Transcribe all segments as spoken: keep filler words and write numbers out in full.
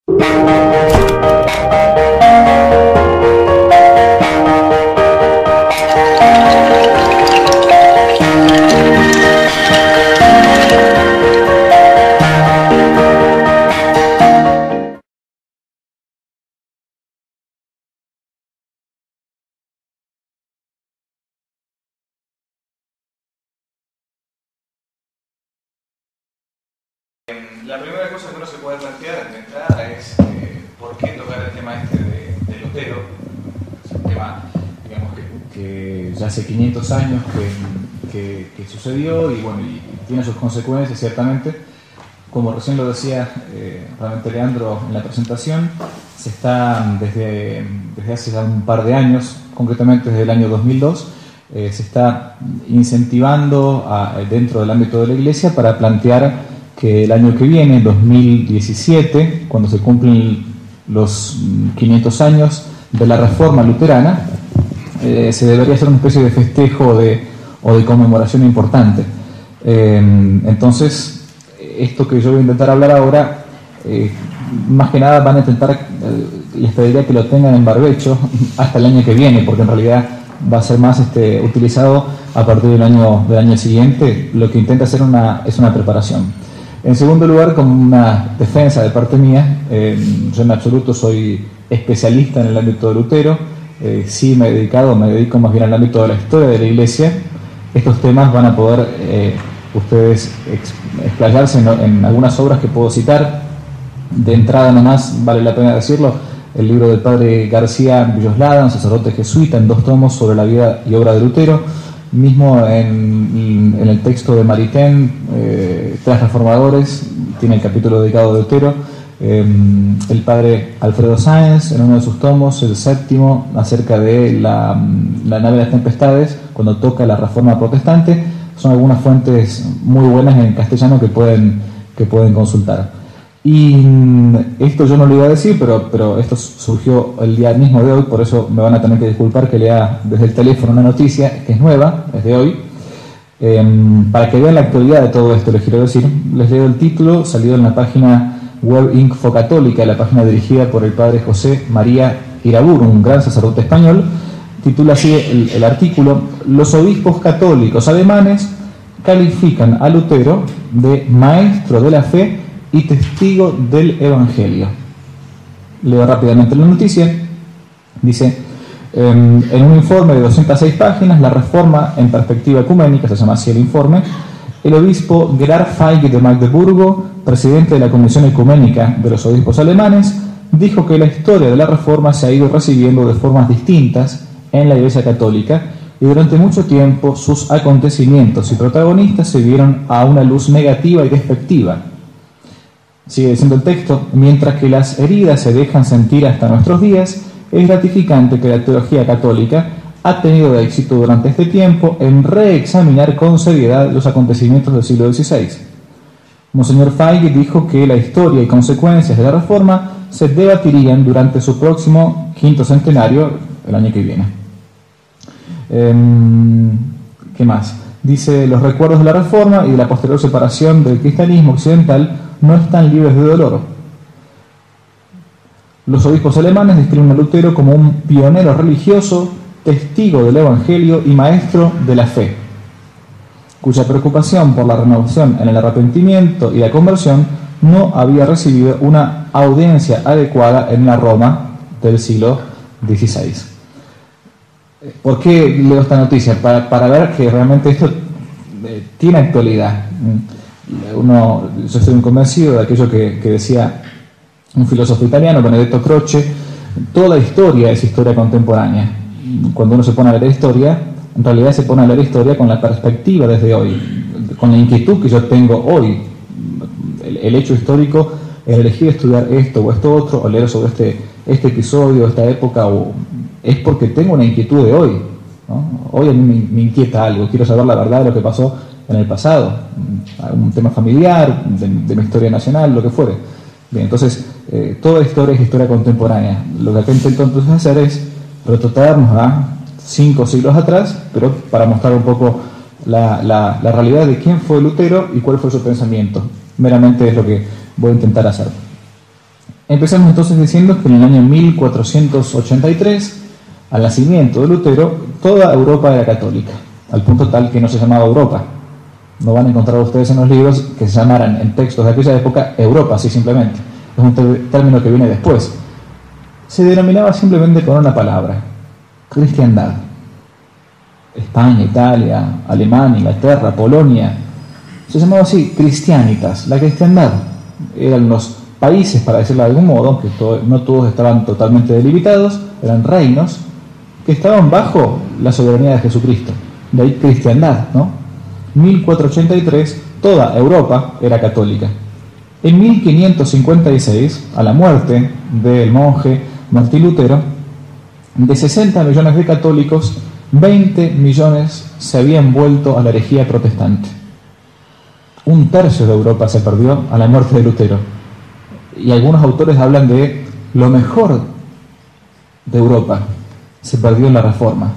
La primera cosa que uno se puede plantear de entrada es eh, por qué tocar el tema este de, de Lutero. Es un tema, digamos, que, que ya hace quinientos años que, que, que sucedió y, bueno, y tiene sus consecuencias, ciertamente. Como recién lo decía eh, realmente Leandro en la presentación, se está desde, desde hace ya un par de años, concretamente desde el año dos mil dos, eh, se está incentivando a, dentro del ámbito de la Iglesia para plantear que el año que viene, dos mil diecisiete, cuando se cumplen los quinientos años de la Reforma Luterana, eh, se debería hacer una especie de festejo de, o de conmemoración importante. Eh, entonces, esto que yo voy a intentar hablar ahora, eh, más que nada van a intentar, eh, les pediría que lo tengan en barbecho hasta el año que viene, porque en realidad va a ser más este, utilizado a partir del año, del año siguiente. Lo que intenta hacer una, es una preparación. En segundo lugar, como una defensa de parte mía, eh, yo en absoluto soy especialista en el ámbito de Lutero, eh, sí me he dedicado, me dedico más bien al ámbito de la historia de la Iglesia. Estos temas van a poder eh, ustedes explayarse en, en algunas obras que puedo citar. De entrada nomás, vale la pena decirlo, el libro del padre García Villoslada, un sacerdote jesuita, en dos tomos sobre la vida y obra de Lutero. Mismo en, en el texto de Maritain, eh, Tres Reformadores, tiene el capítulo dedicado a Lutero. Eh, el padre Alfredo Sáenz, en uno de sus tomos, el séptimo, acerca de la, la nave de las tempestades, cuando toca la Reforma Protestante. Son algunas fuentes muy buenas en castellano que pueden, que pueden consultar. Y esto yo no lo iba a decir, pero, pero esto surgió el día mismo de hoy, por eso me van a tener que disculpar que lea desde el teléfono una noticia que es nueva, es de hoy. Eh, para que vean la actualidad de todo esto, les quiero decir, les leo el título, salido en la página web Info Católica, la página dirigida por el padre José María Iraburu, un gran sacerdote español. Titula así el, el artículo: los obispos católicos alemanes califican a Lutero de maestro de la fe y testigo del Evangelio. Leo rápidamente la noticia. Dice: en un informe de doscientas seis páginas, la Reforma en perspectiva ecuménica, se llama así el informe, el obispo Gerhard Feige de Magdeburgo, presidente de la Comisión Ecuménica de los Obispos Alemanes, dijo que la historia de la Reforma se ha ido recibiendo de formas distintas en la Iglesia Católica y durante mucho tiempo sus acontecimientos y protagonistas se vieron a una luz negativa y despectiva. Sigue diciendo el texto: mientras que las heridas se dejan sentir hasta nuestros días, es gratificante que la teología católica ha tenido éxito durante este tiempo en reexaminar con seriedad los acontecimientos del siglo dieciséis. Monseñor Feige dijo que la historia y consecuencias de la Reforma se debatirían durante su próximo quinto centenario, el año que viene. Eh, ¿Qué más? Dice: los recuerdos de la Reforma y de la posterior separación del cristianismo occidental no están libres de dolor. Los obispos alemanes describen a Lutero como un pionero religioso, testigo del Evangelio y maestro de la fe, cuya preocupación por la renovación en el arrepentimiento y la conversión no había recibido una audiencia adecuada en la Roma del siglo dieciséis. ¿Por qué leo esta noticia? Para, para ver que realmente esto eh, tiene actualidad. Uno, yo estoy convencido de aquello que, que decía un filósofo italiano, Benedetto Croce: toda la historia es historia contemporánea. Cuando uno se pone a leer historia, en realidad se pone a leer historia con la perspectiva desde hoy, con la inquietud que yo tengo hoy. El, el hecho histórico, el elegir estudiar esto o esto otro, o leer sobre este, este episodio, esta época, o, es porque tengo una inquietud de hoy, ¿no? Hoy a mí me, me inquieta algo, quiero saber la verdad de lo que pasó en el pasado, un tema familiar, de, de mi historia nacional, lo que fuere. Bien, entonces, eh, toda historia es historia contemporánea. Lo que acá intento entonces hacer es retrotraernos a cinco siglos atrás, pero para mostrar un poco la, la, la realidad de quién fue Lutero y cuál fue su pensamiento. Meramente es lo que voy a intentar hacer. Empezamos entonces diciendo que en el año mil cuatrocientos ochenta y tres, al nacimiento de Lutero, toda Europa era católica, al punto tal que no se llamaba Europa. No van a encontrar ustedes en los libros que se llamaran en textos de aquella época Europa, así simplemente. Es un término que viene después. Se denominaba simplemente con una palabra: cristiandad. España, Italia, Alemania, Inglaterra, Polonia, se llamaba así, Christianitas, la cristiandad. Eran los países, para decirlo de algún modo, aunque todo, no todos estaban totalmente delimitados, eran reinos que estaban bajo la soberanía de Jesucristo. De ahí cristiandad, ¿no? mil cuatrocientos ochenta y tres, toda Europa era católica. En mil quinientos cincuenta y seis, a la muerte del monje Martín Lutero, de sesenta millones de católicos, veinte millones se habían vuelto a la herejía protestante. Un tercio de Europa se perdió a la muerte de Lutero. Y algunos autores hablan de lo mejor de Europa se perdió en la Reforma.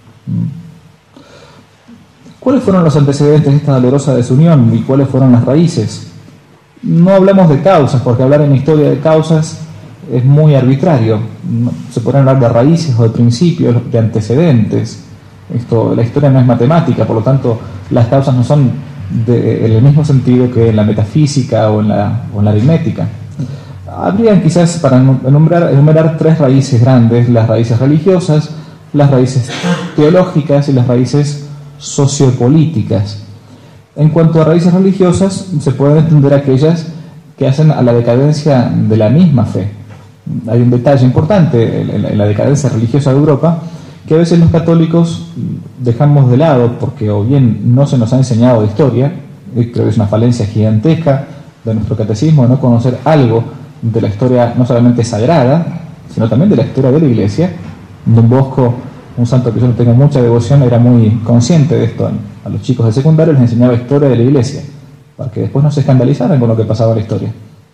¿Cuáles fueron los antecedentes de esta dolorosa desunión y cuáles fueron las raíces? No hablamos de causas, porque hablar en historia de causas es muy arbitrario. Se pueden hablar de raíces o de principios, de antecedentes. Esto, la historia no es matemática, por lo tanto las causas no son de, en el mismo sentido que en la metafísica o en la, o en la aritmética. Habrían quizás, para enumerar, enumerar tres raíces grandes: las raíces religiosas, las raíces teológicas y las raíces sociopolíticas. En cuanto a raíces religiosas, se pueden entender aquellas que hacen a la decadencia de la misma fe. Hay un detalle importante en la decadencia religiosa de Europa, que a veces los católicos dejamos de lado porque o bien no se nos ha enseñado de historia, y creo que es una falencia gigantesca de nuestro catecismo no conocer algo de la historia no solamente sagrada, sino también de la historia de la Iglesia. Don Bosco, un santo que yo no tengo mucha devoción, era muy consciente de esto. A los chicos de secundario les enseñaba historia de la Iglesia, para que después no se escandalizaran con lo que pasaba en la historia.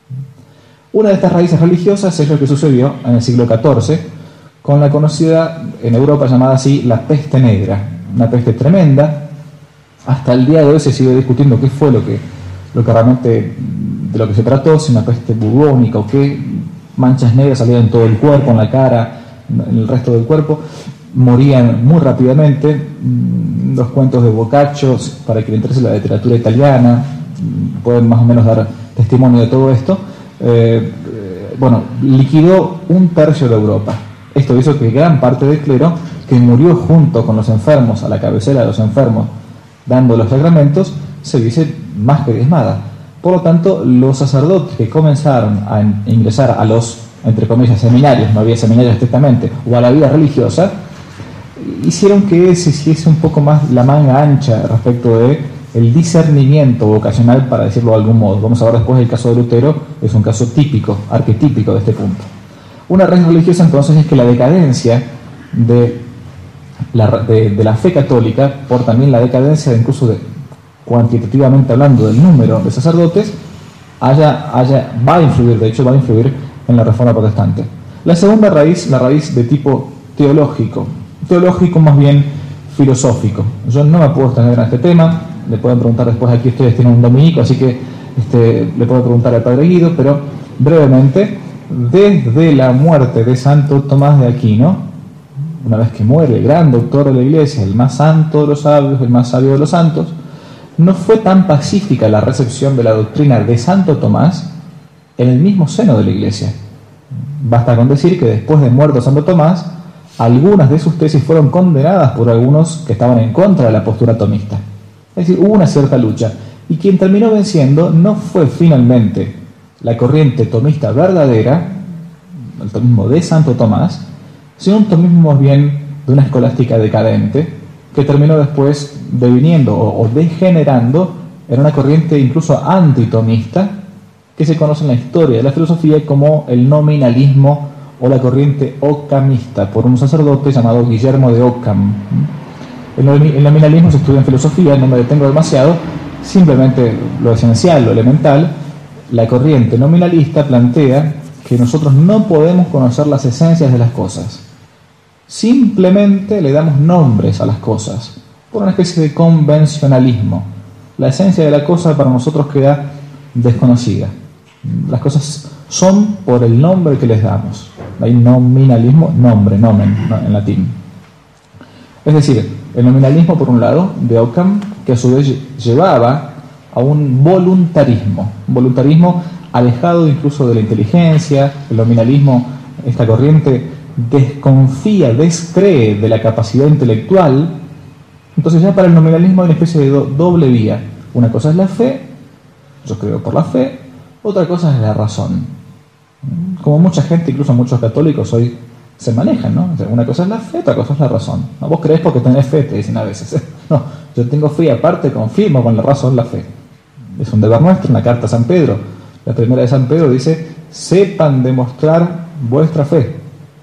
Una de estas raíces religiosas es lo que sucedió en el siglo catorce, con la conocida en Europa llamada así la peste negra, una peste tremenda. Hasta el día de hoy se sigue discutiendo qué fue lo que, lo que realmente, de lo que se trató, si una peste bubónica o qué. Manchas negras salían en todo el cuerpo, en la cara, en el resto del cuerpo, morían muy rápidamente. Los cuentos de Boccaccio, para que le interese la literatura italiana, pueden más o menos dar testimonio de todo esto. Eh, bueno, liquidó un tercio de Europa. Esto hizo que gran parte del clero, que murió junto con los enfermos, a la cabecera de los enfermos, dando los sacramentos, se viese más que diezmada. Por lo tanto, los sacerdotes que comenzaron a ingresar a los, entre comillas, seminarios, no había seminarios estrictamente, o a la vida religiosa, hicieron que se hiciese un poco más la manga ancha respecto de el discernimiento vocacional, para decirlo de algún modo. Vamos a ver después el caso de Lutero, es un caso típico, arquetípico de este punto. Una raíz religiosa entonces es que la decadencia de la, de, de la fe católica, por también la decadencia de, incluso de, cuantitativamente hablando, del número de sacerdotes, haya, haya, va a influir, de hecho va a influir en la Reforma Protestante. La segunda raíz, la raíz de tipo teológico, teológico más bien filosófico. Yo no me puedo extender en este tema, le pueden preguntar después, aquí ustedes tienen un dominico, así que este, le puedo preguntar al Padre Guido, pero brevemente, desde la muerte de Santo Tomás de Aquino, una vez que muere el gran doctor de la Iglesia, el más santo de los sabios, el más sabio de los santos, no fue tan pacífica la recepción de la doctrina de Santo Tomás en el mismo seno de la Iglesia. Basta con decir que después de muerto Santo Tomás, algunas de sus tesis fueron condenadas por algunos que estaban en contra de la postura tomista. Es decir, hubo una cierta lucha, y quien terminó venciendo no fue finalmente la corriente tomista verdadera, el tomismo de Santo Tomás, sino un tomismo más bien de una escolástica decadente, que terminó después deviniendo o, o degenerando en una corriente incluso antitomista, que se conoce en la historia de la filosofía como el nominalismo o la corriente occamista, por un sacerdote llamado Guillermo de Occam. El, el nominalismo se estudia en filosofía, no me detengo demasiado, simplemente lo esencial, lo elemental. La corriente nominalista plantea que nosotros no podemos conocer las esencias de las cosas. Simplemente le damos nombres a las cosas, por una especie de convencionalismo. La esencia de la cosa para nosotros queda desconocida. Las cosas son por el nombre que les damos. Hay nominalismo, nombre, nomen, ¿no? En latín. Es decir, el nominalismo, por un lado, de Occam, que a su vez llevaba a un voluntarismo, un voluntarismo alejado incluso de la inteligencia. El nominalismo, esta corriente, desconfía, descree de la capacidad intelectual. Entonces ya para el nominalismo hay una especie de do, doble vía. Una cosa es la fe, yo creo por la fe, otra cosa es la razón. Como mucha gente, incluso muchos católicos hoy se manejan, ¿no? O sea, una cosa es la fe, otra cosa es la razón. ¿No? Vos creés porque tenés fe, te dicen a veces. No, yo tengo fe y aparte confirmo con la razón la fe. Es un deber nuestro, en la carta a San Pedro. La primera de San Pedro dice, sepan demostrar vuestra fe.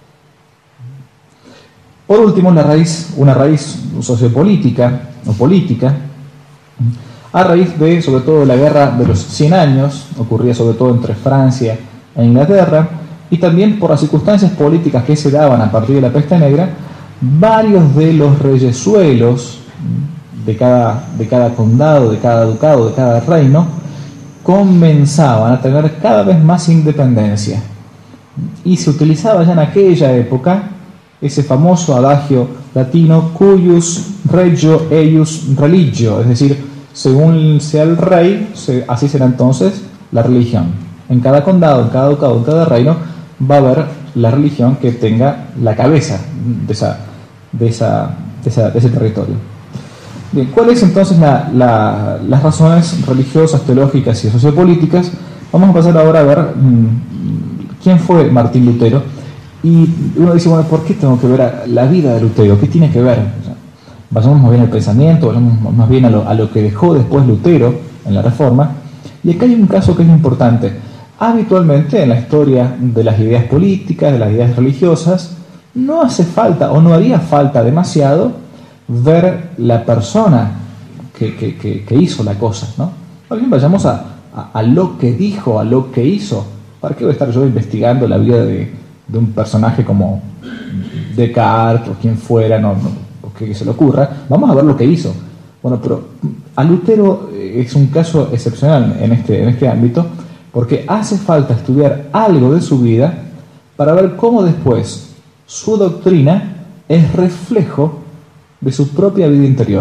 Por último, la raíz, una raíz sociopolítica o política, a raíz de, sobre todo, la guerra de los cien años, ocurría sobre todo entre Francia e Inglaterra, y también por las circunstancias políticas que se daban a partir de la peste negra, varios de los reyesuelos de cada, de cada condado, de cada ducado, de cada reino, comenzaban a tener cada vez más independencia. Y se utilizaba ya en aquella época ese famoso adagio latino, cuius regio eius religio, es decir, según sea el rey, así será entonces la religión. En cada condado, en cada ducado, en cada reino, va a haber la religión que tenga la cabeza de, esa, de, esa, de, esa, de ese territorio. Bien, ¿cuáles entonces la, la, las razones religiosas, teológicas y sociopolíticas? Vamos a pasar ahora a ver mmm, quién fue Martín Lutero. Y uno dice, bueno, ¿por qué tengo que ver a la vida de Lutero? ¿Qué tiene que ver? O sea, vayamos más bien al pensamiento, vayamos más bien a lo, a lo que dejó después Lutero en la Reforma. Y acá hay un caso que es importante. Habitualmente en la historia de las ideas políticas, de las ideas religiosas, no hace falta o no haría falta demasiado ver la persona que, que, que, que hizo la cosa, ¿no? Más bien vayamos a, a, a lo que dijo, a lo que hizo. ¿Para qué voy a estar yo investigando la vida de, de un personaje como Descartes o quien fuera, no, no, o que se le ocurra? Vamos a ver lo que hizo. Bueno, pero a Lutero es un caso excepcional en este, en este ámbito, porque hace falta estudiar algo de su vida para ver cómo después su doctrina es reflejo de su propia vida interior.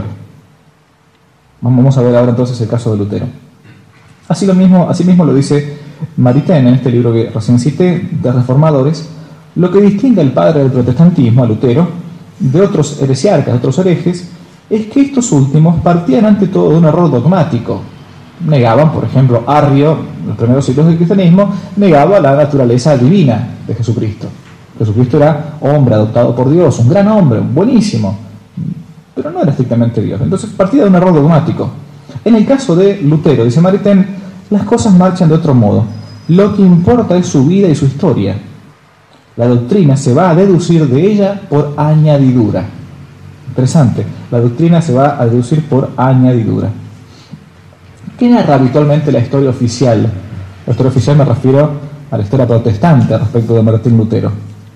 Vamos a ver ahora entonces el caso de Lutero. Así, lo mismo, así mismo lo dice Maritain en este libro que recién cité, de Reformadores. Lo que distingue al padre del protestantismo, a Lutero, de otros heresiarcas, de otros herejes, es que estos últimos partían ante todo de un error dogmático. Negaban, por ejemplo, Arrio, en los primeros siglos del cristianismo, negaba la naturaleza divina de Jesucristo. Jesucristo era hombre adoptado por Dios, un gran hombre, buenísimo, pero no era estrictamente Dios. Entonces partía de un error dogmático. En el caso de Lutero, dice Maritain, las cosas marchan de otro modo. Lo que importa es su vida y su historia. La doctrina se va a deducir de ella por añadidura. Interesante, la doctrina se va a deducir por añadidura. ¿Qué narra habitualmente la historia oficial? La historia oficial me refiero a la historia protestante respecto de Martín Lutero.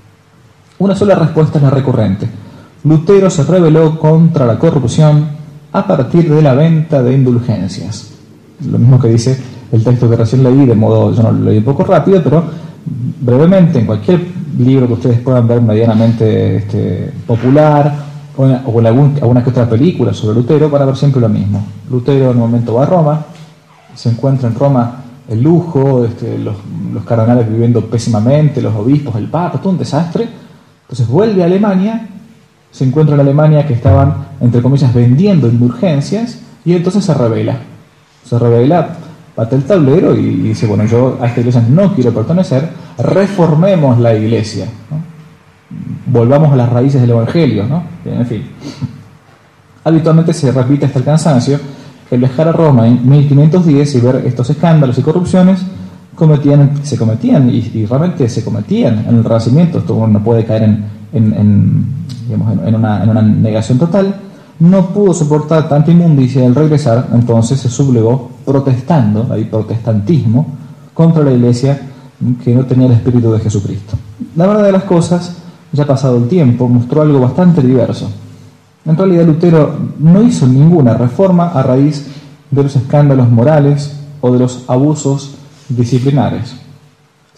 Una sola respuesta es la recurrente. Lutero se rebeló contra la corrupción a partir de la venta de indulgencias. Lo mismo que dice el texto que recién leí, de modo, yo no lo leí un poco rápido, pero brevemente, en cualquier libro que ustedes puedan ver medianamente este, popular, o en, o en algún, alguna que otra película sobre Lutero, van a ver siempre lo mismo. Lutero en un momento va a Roma, se encuentra en Roma el lujo, este, los, los cardenales viviendo pésimamente, los obispos, el papa, todo un desastre. Entonces vuelve a Alemania, se encuentra en Alemania que estaban, entre comillas, vendiendo indulgencias, y entonces se rebela. Se rebela, bate el tablero y, y dice, bueno, yo a esta iglesia no quiero pertenecer, reformemos la iglesia, ¿no? Volvamos a las raíces del Evangelio, ¿no? En fin. Habitualmente se repite hasta el cansancio el viajar a Roma en mil quinientos diez y ver estos escándalos y corrupciones cometían, se cometían y, y realmente se cometían en el Renacimiento. Esto uno no puede caer en, en, en, digamos, en, en, una, en una negación total. No pudo soportar tanta inmundicia y al regresar entonces se sublevó protestando, hay protestantismo, contra la iglesia que no tenía el espíritu de Jesucristo. La verdad de las cosas, ya pasado el tiempo, mostró algo bastante diverso. En realidad Lutero no hizo ninguna reforma a raíz de los escándalos morales o de los abusos disciplinares,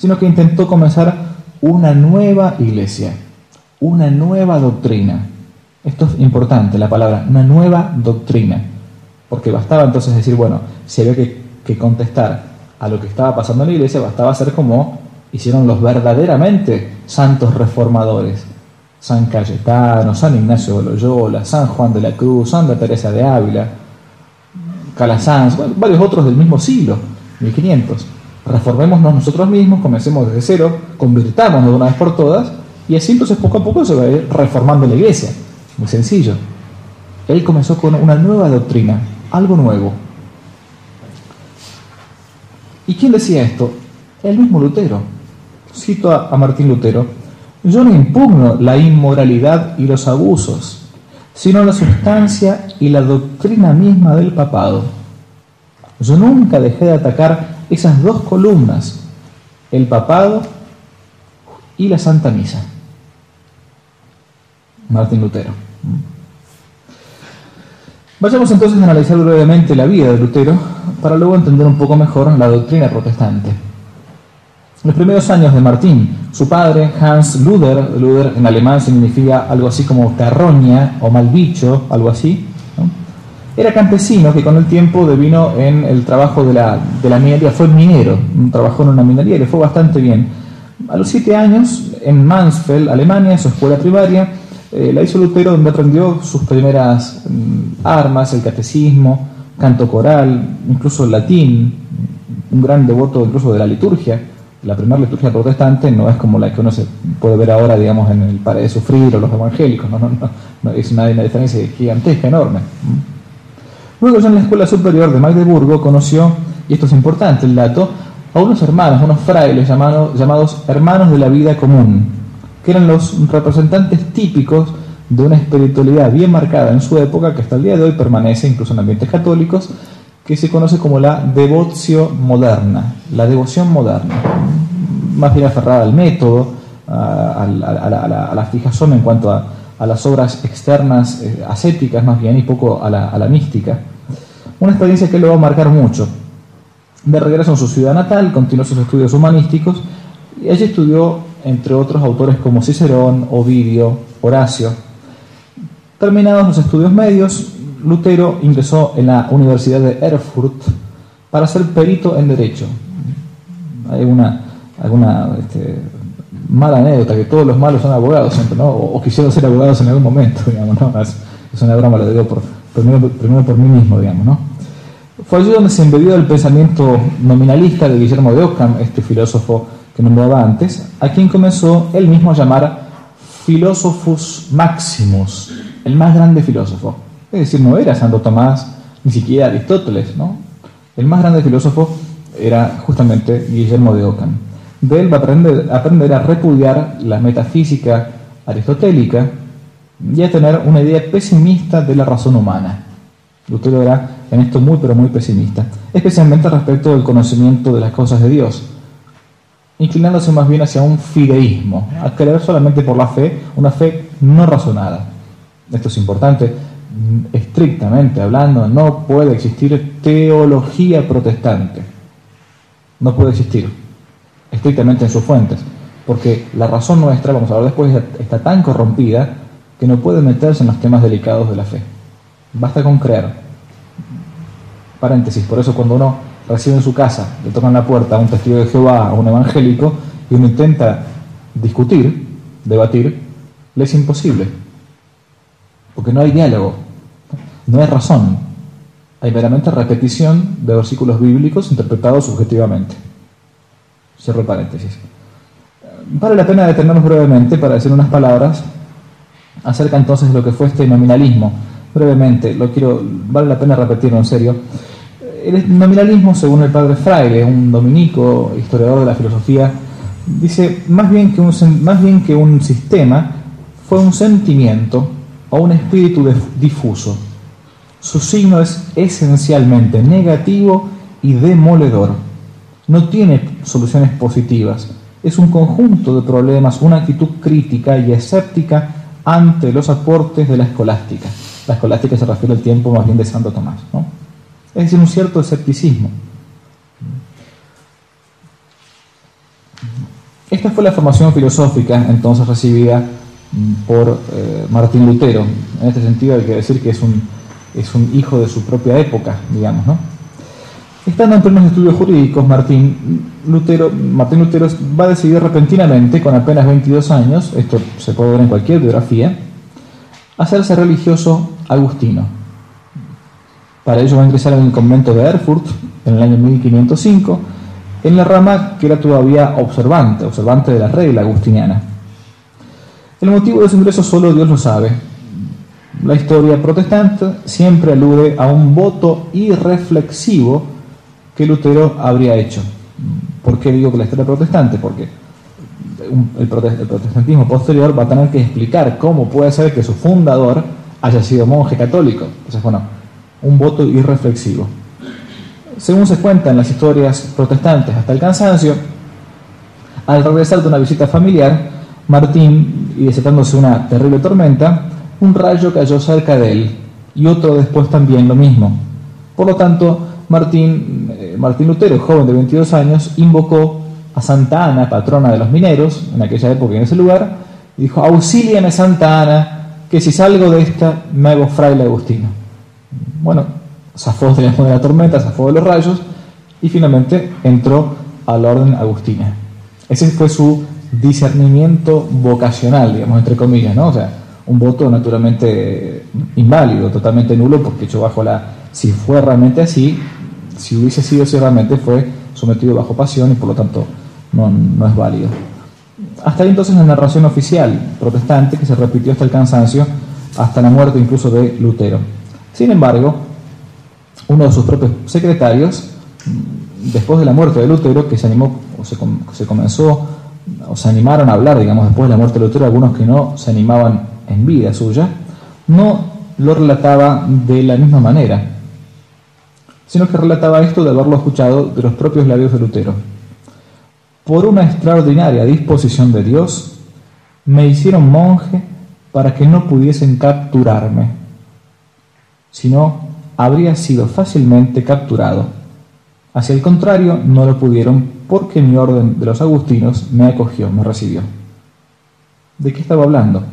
sino que intentó comenzar una nueva iglesia, una nueva doctrina. Esto es importante, la palabra, una nueva doctrina, porque bastaba entonces decir, bueno, si había que, que contestar a lo que estaba pasando en la iglesia, bastaba hacer como hicieron los verdaderamente santos reformadores, San Cayetano, San Ignacio de Loyola, San Juan de la Cruz, Santa Teresa de Ávila, Calasanz, bueno, varios otros del mismo siglo, mil quinientos. Reformémonos nosotros mismos, comencemos desde cero, convirtámonos de una vez por todas, y así entonces poco a poco se va a ir reformando la iglesia. Muy sencillo. Él comenzó con una nueva doctrina, algo nuevo. ¿Y quién decía esto? El mismo Lutero. Cito a, a Martín Lutero: yo no impugno la inmoralidad y los abusos, sino la sustancia y la doctrina misma del papado. Yo nunca dejé de atacar esas dos columnas, el papado y la Santa Misa. Martín Lutero. Vayamos entonces a analizar brevemente la vida de Lutero para luego entender un poco mejor la doctrina protestante. Los primeros años de Martín, su padre, Hans Luther, Luther en alemán significa algo así como carroña o mal bicho, algo así, ¿no? Era campesino que con el tiempo devino en el trabajo de la, de la minería, fue minero, trabajó en una minería y le fue bastante bien. A los siete años, en Mansfeld, Alemania, su escuela primaria, eh, la hizo Lutero, donde aprendió sus primeras mm, armas, el catecismo, canto coral, incluso el latín, un gran devoto incluso de la liturgia. La primera liturgia protestante no es como la que uno se puede ver ahora, digamos, en el Padre de Sufrir o los evangélicos, no, no, no, no es una, una diferencia gigantesca, enorme. Luego ya en la escuela superior de Magdeburgo conoció, y esto es importante el dato, a unos hermanos, unos frailes llamados, llamados hermanos de la vida común, que eran los representantes típicos de una espiritualidad bien marcada en su época, que hasta el día de hoy permanece incluso en ambientes católicos, que se conoce como la devotio moderna, la devoción moderna, más bien aferrada al método, a, a, a, a, la, a la fijación en cuanto a, a las obras externas eh, ascéticas más bien, y poco a la, a la mística. Una experiencia que lo va a marcar mucho. De regreso en su ciudad natal, continuó sus estudios humanísticos, y allí estudió, entre otros, autores como Cicerón, Ovidio, Horacio. Terminados los estudios medios, Lutero ingresó en la Universidad de Erfurt para ser perito en Derecho. Hay una, alguna este, mala anécdota, que todos los malos son abogados siempre, ¿no? O, o quisieron ser abogados en algún momento, digamos, ¿no? Es, es una broma, lo digo por, primero, primero por mí mismo, digamos, ¿no? Fue allí donde se embebió el pensamiento nominalista de Guillermo de Ockham, este filósofo que nombraba antes, a quien comenzó él mismo a llamar Philosophus Maximus, el más grande filósofo. Es decir, no era Santo Tomás, ni siquiera Aristóteles, ¿no? El más grande filósofo era justamente Guillermo de Ockham. De él va a aprender, aprender a repudiar la metafísica aristotélica y a tener una idea pesimista de la razón humana. Lutero era en esto muy pero muy pesimista, especialmente respecto del conocimiento de las cosas de Dios, inclinándose más bien hacia un fideísmo, a creer solamente por la fe, una fe no razonada. Esto es importante. Estrictamente hablando, no puede existir teología protestante. No puede existir, estrictamente en sus fuentes, porque la razón nuestra, vamos a ver después, está tan corrompida que no puede meterse en los temas delicados de la fe. Basta con creer. Paréntesis, por eso cuando uno recibe en su casa, le tocan la puerta a un testigo de Jehová, a un evangélico, y uno intenta discutir, debatir, le es imposible. Porque no hay diálogo, no hay razón, hay meramente repetición de versículos bíblicos interpretados subjetivamente. Cierro paréntesis. Vale la pena detenernos brevemente para decir unas palabras acerca entonces de lo que fue este nominalismo. Brevemente, lo quiero, vale la pena repetirlo en serio. El nominalismo, según el padre Fraile, un dominico, historiador de la filosofía, dice más bien que un, más bien que un sistema, fue un sentimiento o un espíritu difuso. Su signo es esencialmente negativo y demoledor. No tiene soluciones positivas. Es un conjunto de problemas, una actitud crítica y escéptica ante los aportes de la escolástica. La escolástica se refiere al tiempo más bien de Santo Tomás, ¿no? Es decir, un cierto escepticismo. Esta fue la formación filosófica entonces recibida por eh, Martín Lutero. En este sentido hay que decir que es un, es un hijo de su propia época, digamos, ¿no? Estando en plenos estudios jurídicos, Martín Lutero, Martín Lutero va a decidir repentinamente, con apenas veintidós años, esto se puede ver en cualquier biografía, hacerse religioso agustino. Para ello va a ingresar en el convento de Erfurt en el año mil quinientos cinco, en la rama que era todavía observante, observante de la regla agustiniana. El motivo de su ingreso solo Dios lo sabe. La historia protestante siempre alude a un voto irreflexivo que Lutero habría hecho. ¿Por qué digo que la historia protestante? Porque el protestantismo posterior va a tener que explicar cómo puede ser que su fundador haya sido monje católico. Entonces, bueno, un voto irreflexivo. Según se cuenta en las historias protestantes hasta el cansancio, al regresar de una visita familiar, Martín, y desatándose una terrible tormenta, un rayo cayó cerca de él, y otro después también lo mismo. Por lo tanto, Martín, eh, Martín Lutero, joven de veintidós años, invocó a Santa Ana, patrona de los mineros, en aquella época y en ese lugar, y dijo: auxíliame Santa Ana, que si salgo de esta me hago fraile agustino. Bueno, zafó de la tormenta, zafó de los rayos, y finalmente entró a la orden agustina. Ese fue su discernimiento vocacional, digamos, entre comillas, ¿no? O sea, un voto naturalmente inválido, totalmente nulo, porque hecho bajo la... Si fue realmente así, si hubiese sido así realmente, fue sometido bajo pasión y por lo tanto no, no es válido. Hasta ahí entonces la narración oficial protestante, que se repitió hasta el cansancio, hasta la muerte incluso de Lutero. Sin embargo, uno de sus propios secretarios, después de la muerte de Lutero, que se animó, o se, se comenzó, o se animaron a hablar, digamos, después de la muerte de Lutero, algunos que no se animaban en vida suya, no lo relataba de la misma manera, sino que relataba esto de haberlo escuchado de los propios labios de Lutero. Por una extraordinaria disposición de Dios, me hicieron monje para que no pudiesen capturarme, sino habría sido fácilmente capturado. Hacia el contrario, no lo pudieron, porque mi orden de los agustinos me acogió, me recibió. ¿De qué estaba hablando?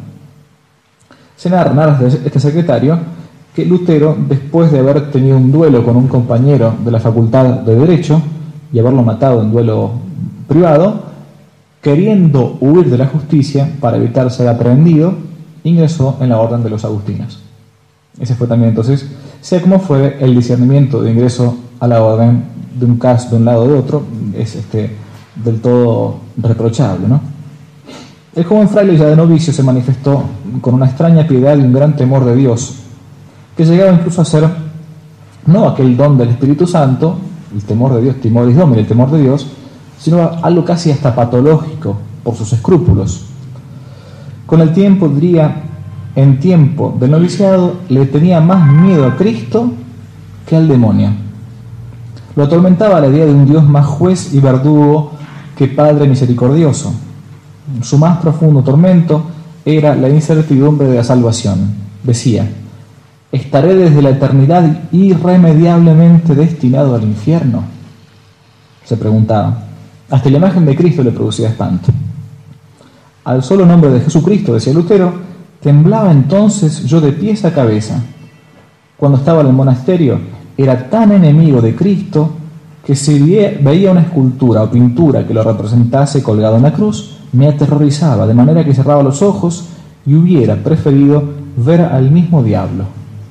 Se narra, narra este secretario, que Lutero, después de haber tenido un duelo con un compañero de la Facultad de Derecho y haberlo matado en duelo privado, queriendo huir de la justicia para evitar ser aprehendido, ingresó en la orden de los agustinos. Ese fue también entonces, sea como fue, el discernimiento de ingreso a la orden de un caso de un lado o de otro, es este, del todo reprochable, ¿no? El joven fraile ya de novicio se manifestó con una extraña piedad y un gran temor de Dios, que llegaba incluso a ser no aquel don del Espíritu Santo, el temor de Dios, timoris domini, el temor de Dios, sino algo casi hasta patológico por sus escrúpulos. Con el tiempo, diría, en tiempo del noviciado, le tenía más miedo a Cristo que al demonio. Lo atormentaba la idea de un Dios más juez y verdugo que Padre misericordioso. Su más profundo tormento era la incertidumbre de la salvación. Decía: ¿estaré desde la eternidad irremediablemente destinado al infierno? Se preguntaba. Hasta la imagen de Cristo le producía espanto. Al solo nombre de Jesucristo, decía Lutero, temblaba entonces yo de pies a cabeza. Cuando estaba en el monasterio, era tan enemigo de Cristo que si veía una escultura o pintura que lo representase colgado en la cruz, me aterrorizaba, de manera que cerraba los ojos y hubiera preferido ver al mismo diablo.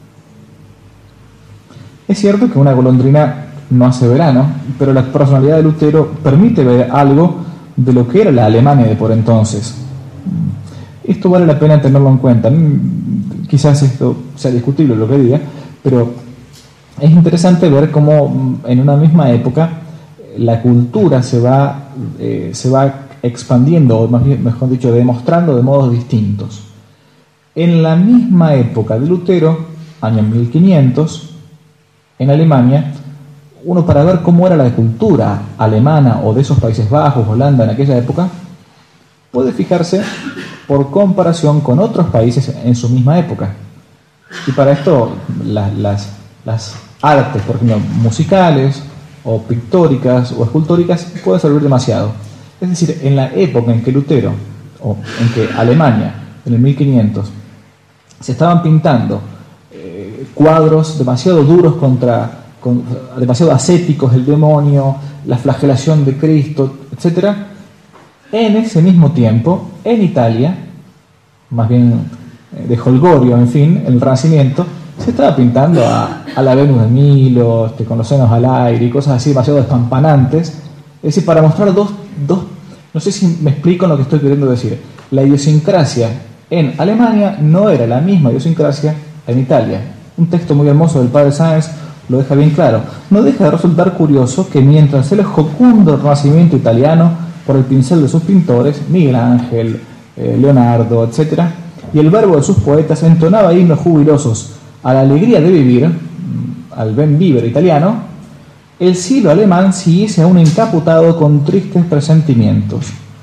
Es cierto que una golondrina no hace verano, pero la personalidad de Lutero permite ver algo de lo que era la Alemania de por entonces. Esto vale la pena tenerlo en cuenta. Quizás esto sea discutible lo que diga, pero es interesante ver cómo en una misma época la cultura se va, eh, se va expandiendo, o más bien, mejor dicho, demostrando de modos distintos. En la misma época de Lutero, año mil quinientos, en Alemania, uno para ver cómo era la cultura alemana o de esos Países Bajos, Holanda en aquella época, puede fijarse por comparación con otros países en su misma época. Y para esto las, las, las artes, por ejemplo, musicales o pictóricas o escultóricas puede servir demasiado. Es decir, en la época en que Lutero, o en que Alemania, en el mil quinientos, se estaban pintando eh, cuadros demasiado duros contra, con, demasiado ascéticos, el demonio, la flagelación de Cristo, etcétera. En ese mismo tiempo, en Italia, más bien eh, de Holgorio, en fin, el Renacimiento, se estaba pintando a, a la Venus de Milo, este, con los senos al aire y cosas así demasiado despampanantes. Es decir, para mostrar dos, dos, no sé si me explico en lo que estoy queriendo decir. La idiosincrasia en Alemania no era la misma idiosincrasia en Italia. Un texto muy hermoso del padre Sáenz lo deja bien claro. No deja de resultar curioso que mientras el jocundo Renacimiento italiano, por el pincel de sus pintores, Miguel Ángel, eh, Leonardo, etcétera, y el verbo de sus poetas entonaba himnos jubilosos a la alegría de vivir, al ben vivere italiano, el cielo alemán siguiese aún encapotado con tristes presentimientos.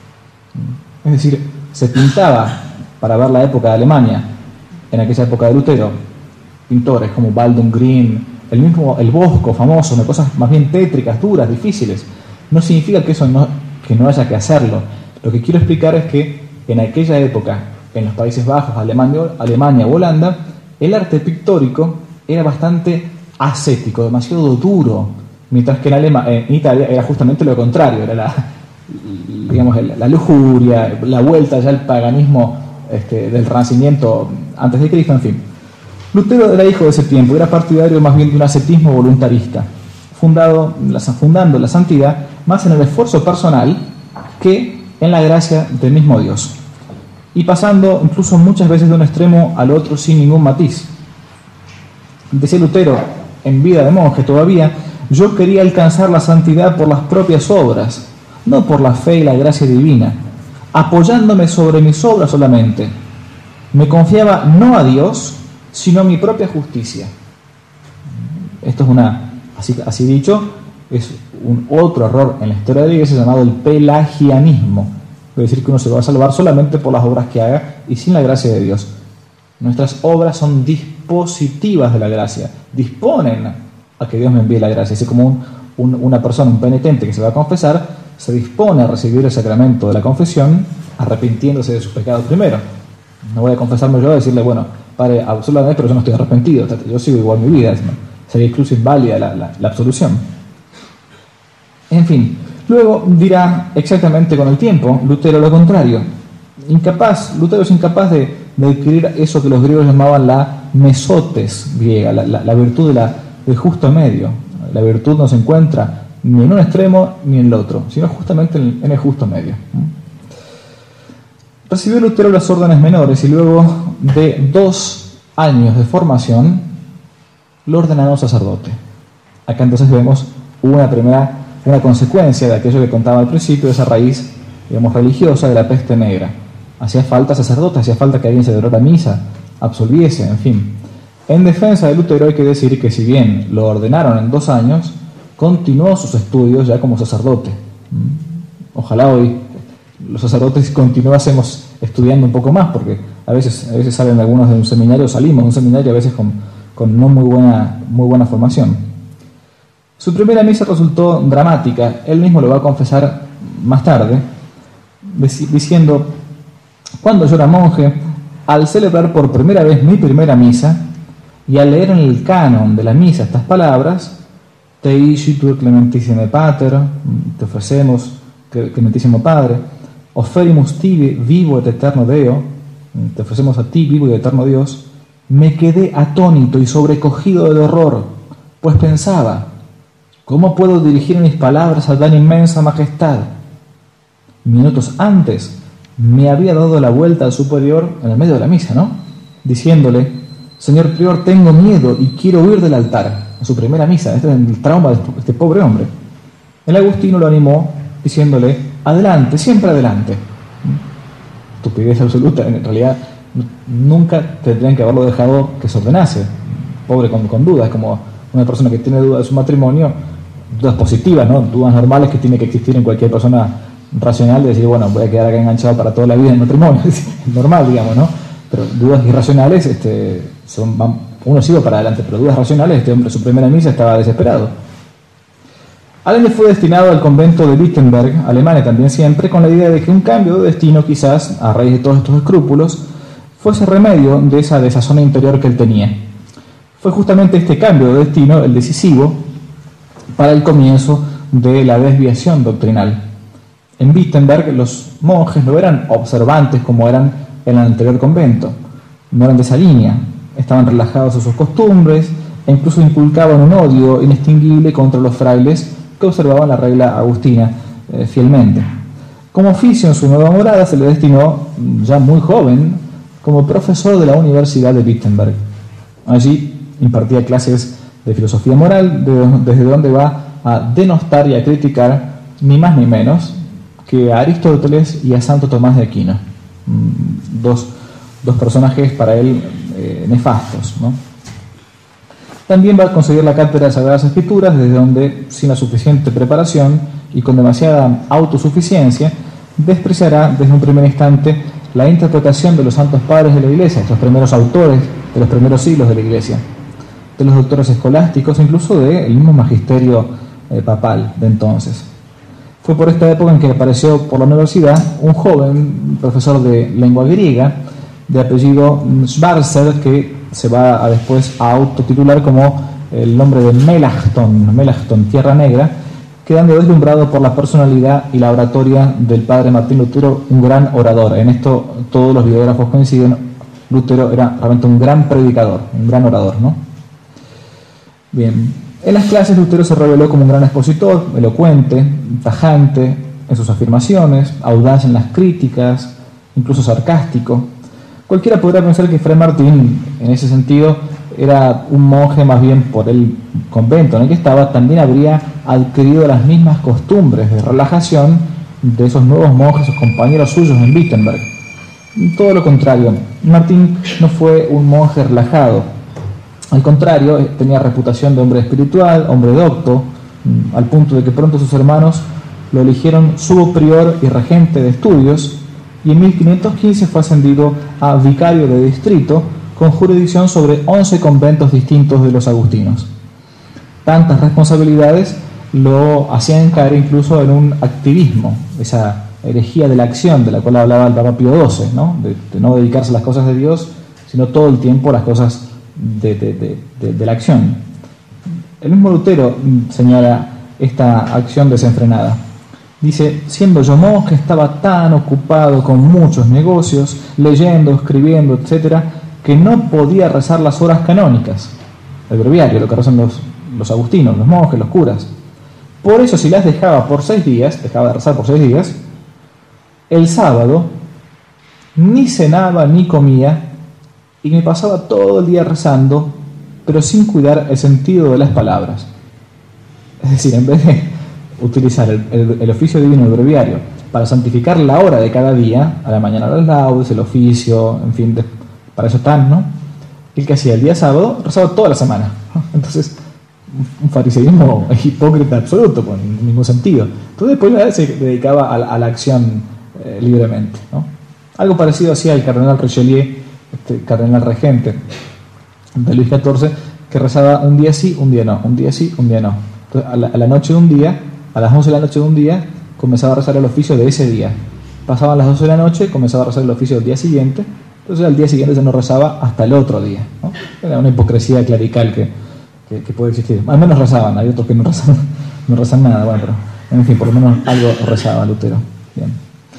Es decir, se pintaba, para ver la época de Alemania, en aquella época de Lutero, pintores como Baldwin Green, el mismo el Bosco famoso, de cosas más bien tétricas, duras, difíciles. No significa que eso no, que no haya que hacerlo. Lo que quiero explicar es que en aquella época, en los Países Bajos, Alemania, Alemania o Holanda, el arte pictórico era bastante ascético, demasiado duro, mientras que en, Alema, en Italia era justamente lo contrario, era la, digamos, la lujuria, la vuelta ya al paganismo este, del Renacimiento antes de Cristo, en fin. Lutero era hijo de ese tiempo, era partidario más bien de un ascetismo voluntarista, fundado, fundando la santidad más en el esfuerzo personal que en la gracia del mismo Dios, y pasando incluso muchas veces de un extremo al otro sin ningún matiz. Decía Lutero, en vida de monje todavía, yo quería alcanzar la santidad por las propias obras, no por la fe y la gracia divina, apoyándome sobre mis obras solamente. Me confiaba no a Dios, sino a mi propia justicia. Esto es una, así, así dicho, es un otro error en la historia de la Iglesia llamado el pelagianismo. Es decir, que uno se va a salvar solamente por las obras que haga y sin la gracia de Dios. Nuestras obras son dispositivas de la gracia, disponen a que Dios me envíe la gracia. Así como un, un, una persona, un penitente que se va a confesar, se dispone a recibir el sacramento de la confesión arrepintiéndose de sus pecados primero. No voy a confesarme yo a decirle, bueno, Padre, absolutamente, pero yo no estoy arrepentido, yo sigo igual mi vida. Sería incluso inválida la, la, la absolución. En fin, luego dirá exactamente con el tiempo Lutero lo contrario. Incapaz, Lutero es incapaz de, de adquirir eso que los griegos llamaban la mesotes griega, la, la, la virtud de la, del justo medio. La virtud no se encuentra ni en un extremo ni en el otro, sino justamente en, en el justo medio. Recibió Lutero las órdenes menores y luego de dos años de formación lo ordenaron sacerdote. Acá entonces vemos una primera una consecuencia de aquello que contaba al principio, de esa raíz, digamos, religiosa de la peste negra. Hacía falta sacerdote, hacía falta que alguien se celebrara misa, absolviese, en fin. En defensa de Lutero hay que decir que si bien lo ordenaron en dos años, continuó sus estudios ya como sacerdote. Ojalá hoy los sacerdotes continuásemos estudiando un poco más, porque a veces, a veces salen algunos de un seminario, salimos de un seminario a veces con, con no muy buena, muy buena formación. Su primera misa resultó dramática, él mismo lo va a confesar más tarde, diciendo: cuando yo era monje, al celebrar por primera vez mi primera misa, y al leer en el canon de la misa estas palabras, Te icitur clementissime Pater, te ofrecemos, clementísimo Padre, oferimus tibi vivo et eterno Deo, te ofrecemos a ti vivo y eterno Dios, me quedé atónito y sobrecogido de horror, pues pensaba: ¿cómo puedo dirigir mis palabras a tan inmensa majestad? Minutos antes me había dado la vuelta al superior en el medio de la misa, ¿no? Diciéndole: Señor prior, tengo miedo y quiero huir del altar. En su primera misa, este es el trauma de este pobre hombre. El agustino lo animó diciéndole: adelante, siempre adelante. Estupidez absoluta, en realidad nunca tendrían que haberlo dejado que se ordenase. Pobre con, con dudas, como una persona que tiene dudas de su matrimonio, dudas positivas, ¿no? Dudas normales que tiene que existir en cualquier persona racional, de decir, bueno, voy a quedar acá enganchado para toda la vida en matrimonio, es normal, digamos, ¿no? Pero dudas irracionales, este, son, van, uno sigue para adelante, pero dudas racionales, este hombre, su primera misa estaba desesperado. Allende fue destinado al convento de Wittenberg, Alemania también siempre, con la idea de que un cambio de destino, quizás a raíz de todos estos escrúpulos, fuese remedio de esa desazón interior que él tenía. Fue justamente este cambio de destino el decisivo para el comienzo de la desviación doctrinal. En Wittenberg los monjes no eran observantes como eran en el anterior convento, no eran de esa línea, estaban relajados a sus costumbres e incluso inculcaban un odio inextinguible contra los frailes que observaban la regla agustina eh, fielmente. Como oficio en su nueva morada se le destinó, ya muy joven, como profesor de la Universidad de Wittenberg. Allí impartía clases de filosofía moral, de, desde donde va a denostar y a criticar ni más ni menos que a Aristóteles y a Santo Tomás de Aquino, dos, dos personajes para él eh, nefastos, ¿no? También va a conseguir la cátedra de Sagradas Escrituras, desde donde, sin la suficiente preparación y con demasiada autosuficiencia, despreciará desde un primer instante la interpretación de los santos padres de la Iglesia, los primeros autores de los primeros siglos de la Iglesia, de los doctores escolásticos, incluso del mismo magisterio eh, papal de entonces. Fue por esta época en que apareció por la universidad un joven profesor de lengua griega, de apellido Schwarzer, que se va a después a autotitular como el nombre de Melanchthon, Melanchthon, Tierra Negra, quedando deslumbrado por la personalidad y la oratoria del padre Martín Lutero, un gran orador. En esto todos los biógrafos coinciden, Lutero era realmente un gran predicador, un gran orador, ¿no? Bien, en las clases Lutero se reveló como un gran expositor, elocuente, tajante en sus afirmaciones, audaz en las críticas, incluso sarcástico. Cualquiera podrá pensar que Fray Martín, en ese sentido, era un monje más bien por el convento en el que estaba, también habría adquirido las mismas costumbres de relajación de esos nuevos monjes, sus compañeros suyos en Wittenberg. Todo lo contrario, Martín no fue un monje relajado. Al contrario, tenía reputación de hombre espiritual, hombre docto, al punto de que pronto sus hermanos lo eligieron subprior y regente de estudios, y en mil quinientos quince fue ascendido a vicario de distrito con jurisdicción sobre once conventos distintos de los agustinos. Tantas responsabilidades lo hacían caer incluso en un activismo, esa herejía de la acción de la cual hablaba el Papa Pío doce, ¿no? De, de no dedicarse a las cosas de Dios, sino todo el tiempo a las cosas de, de, de, de, de la acción. El mismo Lutero señala esta acción desenfrenada. Dice, siendo yo monje, estaba tan ocupado con muchos negocios, leyendo, escribiendo, etcétera, que no podía rezar las horas canónicas, el breviario, lo que rezan los, los agustinos, los monjes, los curas. Por eso, si las dejaba por seis días, dejaba de rezar por seis días, el sábado ni cenaba ni comía y me pasaba todo el día rezando, pero sin cuidar el sentido de las palabras. Es decir, en vez de utilizar el, el, el oficio divino, el breviario, para santificar la hora de cada día, a la mañana los laudes, el oficio, en fin, de, para eso están, ¿no? El que hacía el día sábado, rezaba toda la semana. Entonces, un fariseísmo hipócrita absoluto, con ningún sentido. Entonces, después se dedicaba a la, a la acción eh, libremente, ¿no? Algo parecido hacía el cardenal Richelieu, este cardenal regente de Luis catorce, que rezaba un día sí, un día no, un día sí, un día no. Entonces, a la, a la noche de un día, a las once de la noche de un día, comenzaba a rezar el oficio de ese día. Pasaban las doce de la noche, comenzaba a rezar el oficio del día siguiente. Entonces al día siguiente ya no rezaba hasta el otro día, ¿no? Era una hipocresía clerical que, que, que puede existir. Al menos rezaban, hay otros que no rezan, no rezan nada, bueno, pero en fin, por lo menos algo rezaba Lutero. Bien,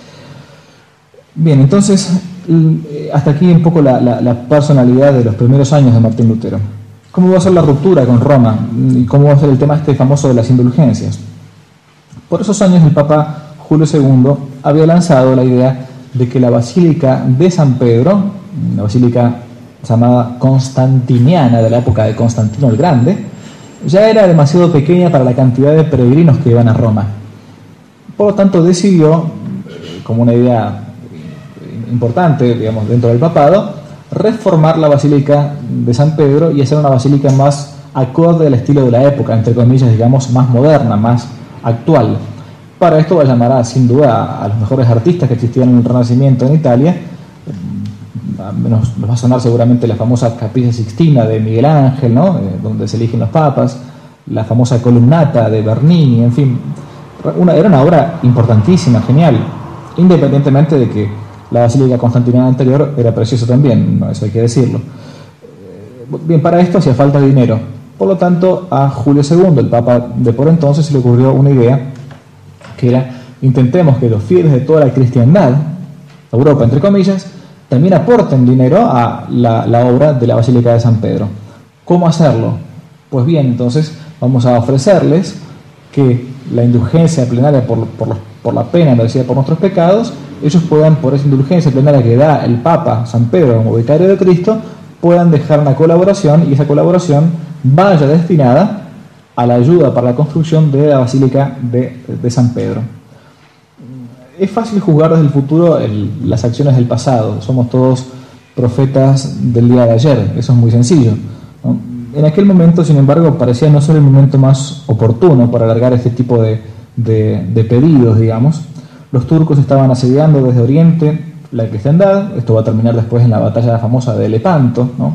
Bien entonces, hasta aquí un poco la, la, la personalidad de los primeros años de Martín Lutero. ¿Cómo va a ser la ruptura con Roma? ¿Y cómo va a ser el tema este famoso de las indulgencias? Por esos años el Papa Julio segundo había lanzado la idea de que la Basílica de San Pedro, una basílica llamada constantiniana de la época de Constantino el Grande, ya era demasiado pequeña para la cantidad de peregrinos que iban a Roma. Por lo tanto decidió, como una idea importante, digamos, dentro del papado, reformar la Basílica de San Pedro y hacer una basílica más acorde al estilo de la época, entre comillas, digamos, más moderna, más actual. Para esto va a llamar a, sin duda, a los mejores artistas que existían en el Renacimiento en Italia. Nos, nos va a sonar seguramente la famosa Capilla Sixtina de Miguel Ángel, ¿no? Eh, donde se eligen los papas. la famosa columnata de Bernini, en fin, una, era una obra importantísima, genial, independientemente de que la Basílica Constantiniana anterior era preciosa también, ¿no? Eso hay que decirlo. Bien, para esto hacía falta dinero. Por lo tanto, a Julio segundo, el Papa de por entonces, se le ocurrió una idea que era: intentemos que los fieles de toda la cristiandad, Europa entre comillas, también aporten dinero a la, la obra de la Basílica de San Pedro. ¿Cómo hacerlo? Pues bien, entonces vamos a ofrecerles que la indulgencia plenaria por, por, los, por la pena merecida por nuestros pecados, ellos puedan, por esa indulgencia plenaria que da el Papa San Pedro como vicario de Cristo, puedan dejar una colaboración, y esa colaboración vaya destinada a la ayuda para la construcción de la Basílica de, de San Pedro. Es fácil juzgar desde el futuro el, las acciones del pasado. Somos todos profetas del día de ayer. Eso es muy sencillo, ¿no? En aquel momento, sin embargo, parecía no ser el momento más oportuno para alargar este tipo de, de, de pedidos, digamos. Los turcos estaban asediando desde Oriente la cristiandad. Esto va a terminar después en la batalla famosa de Lepanto, ¿no?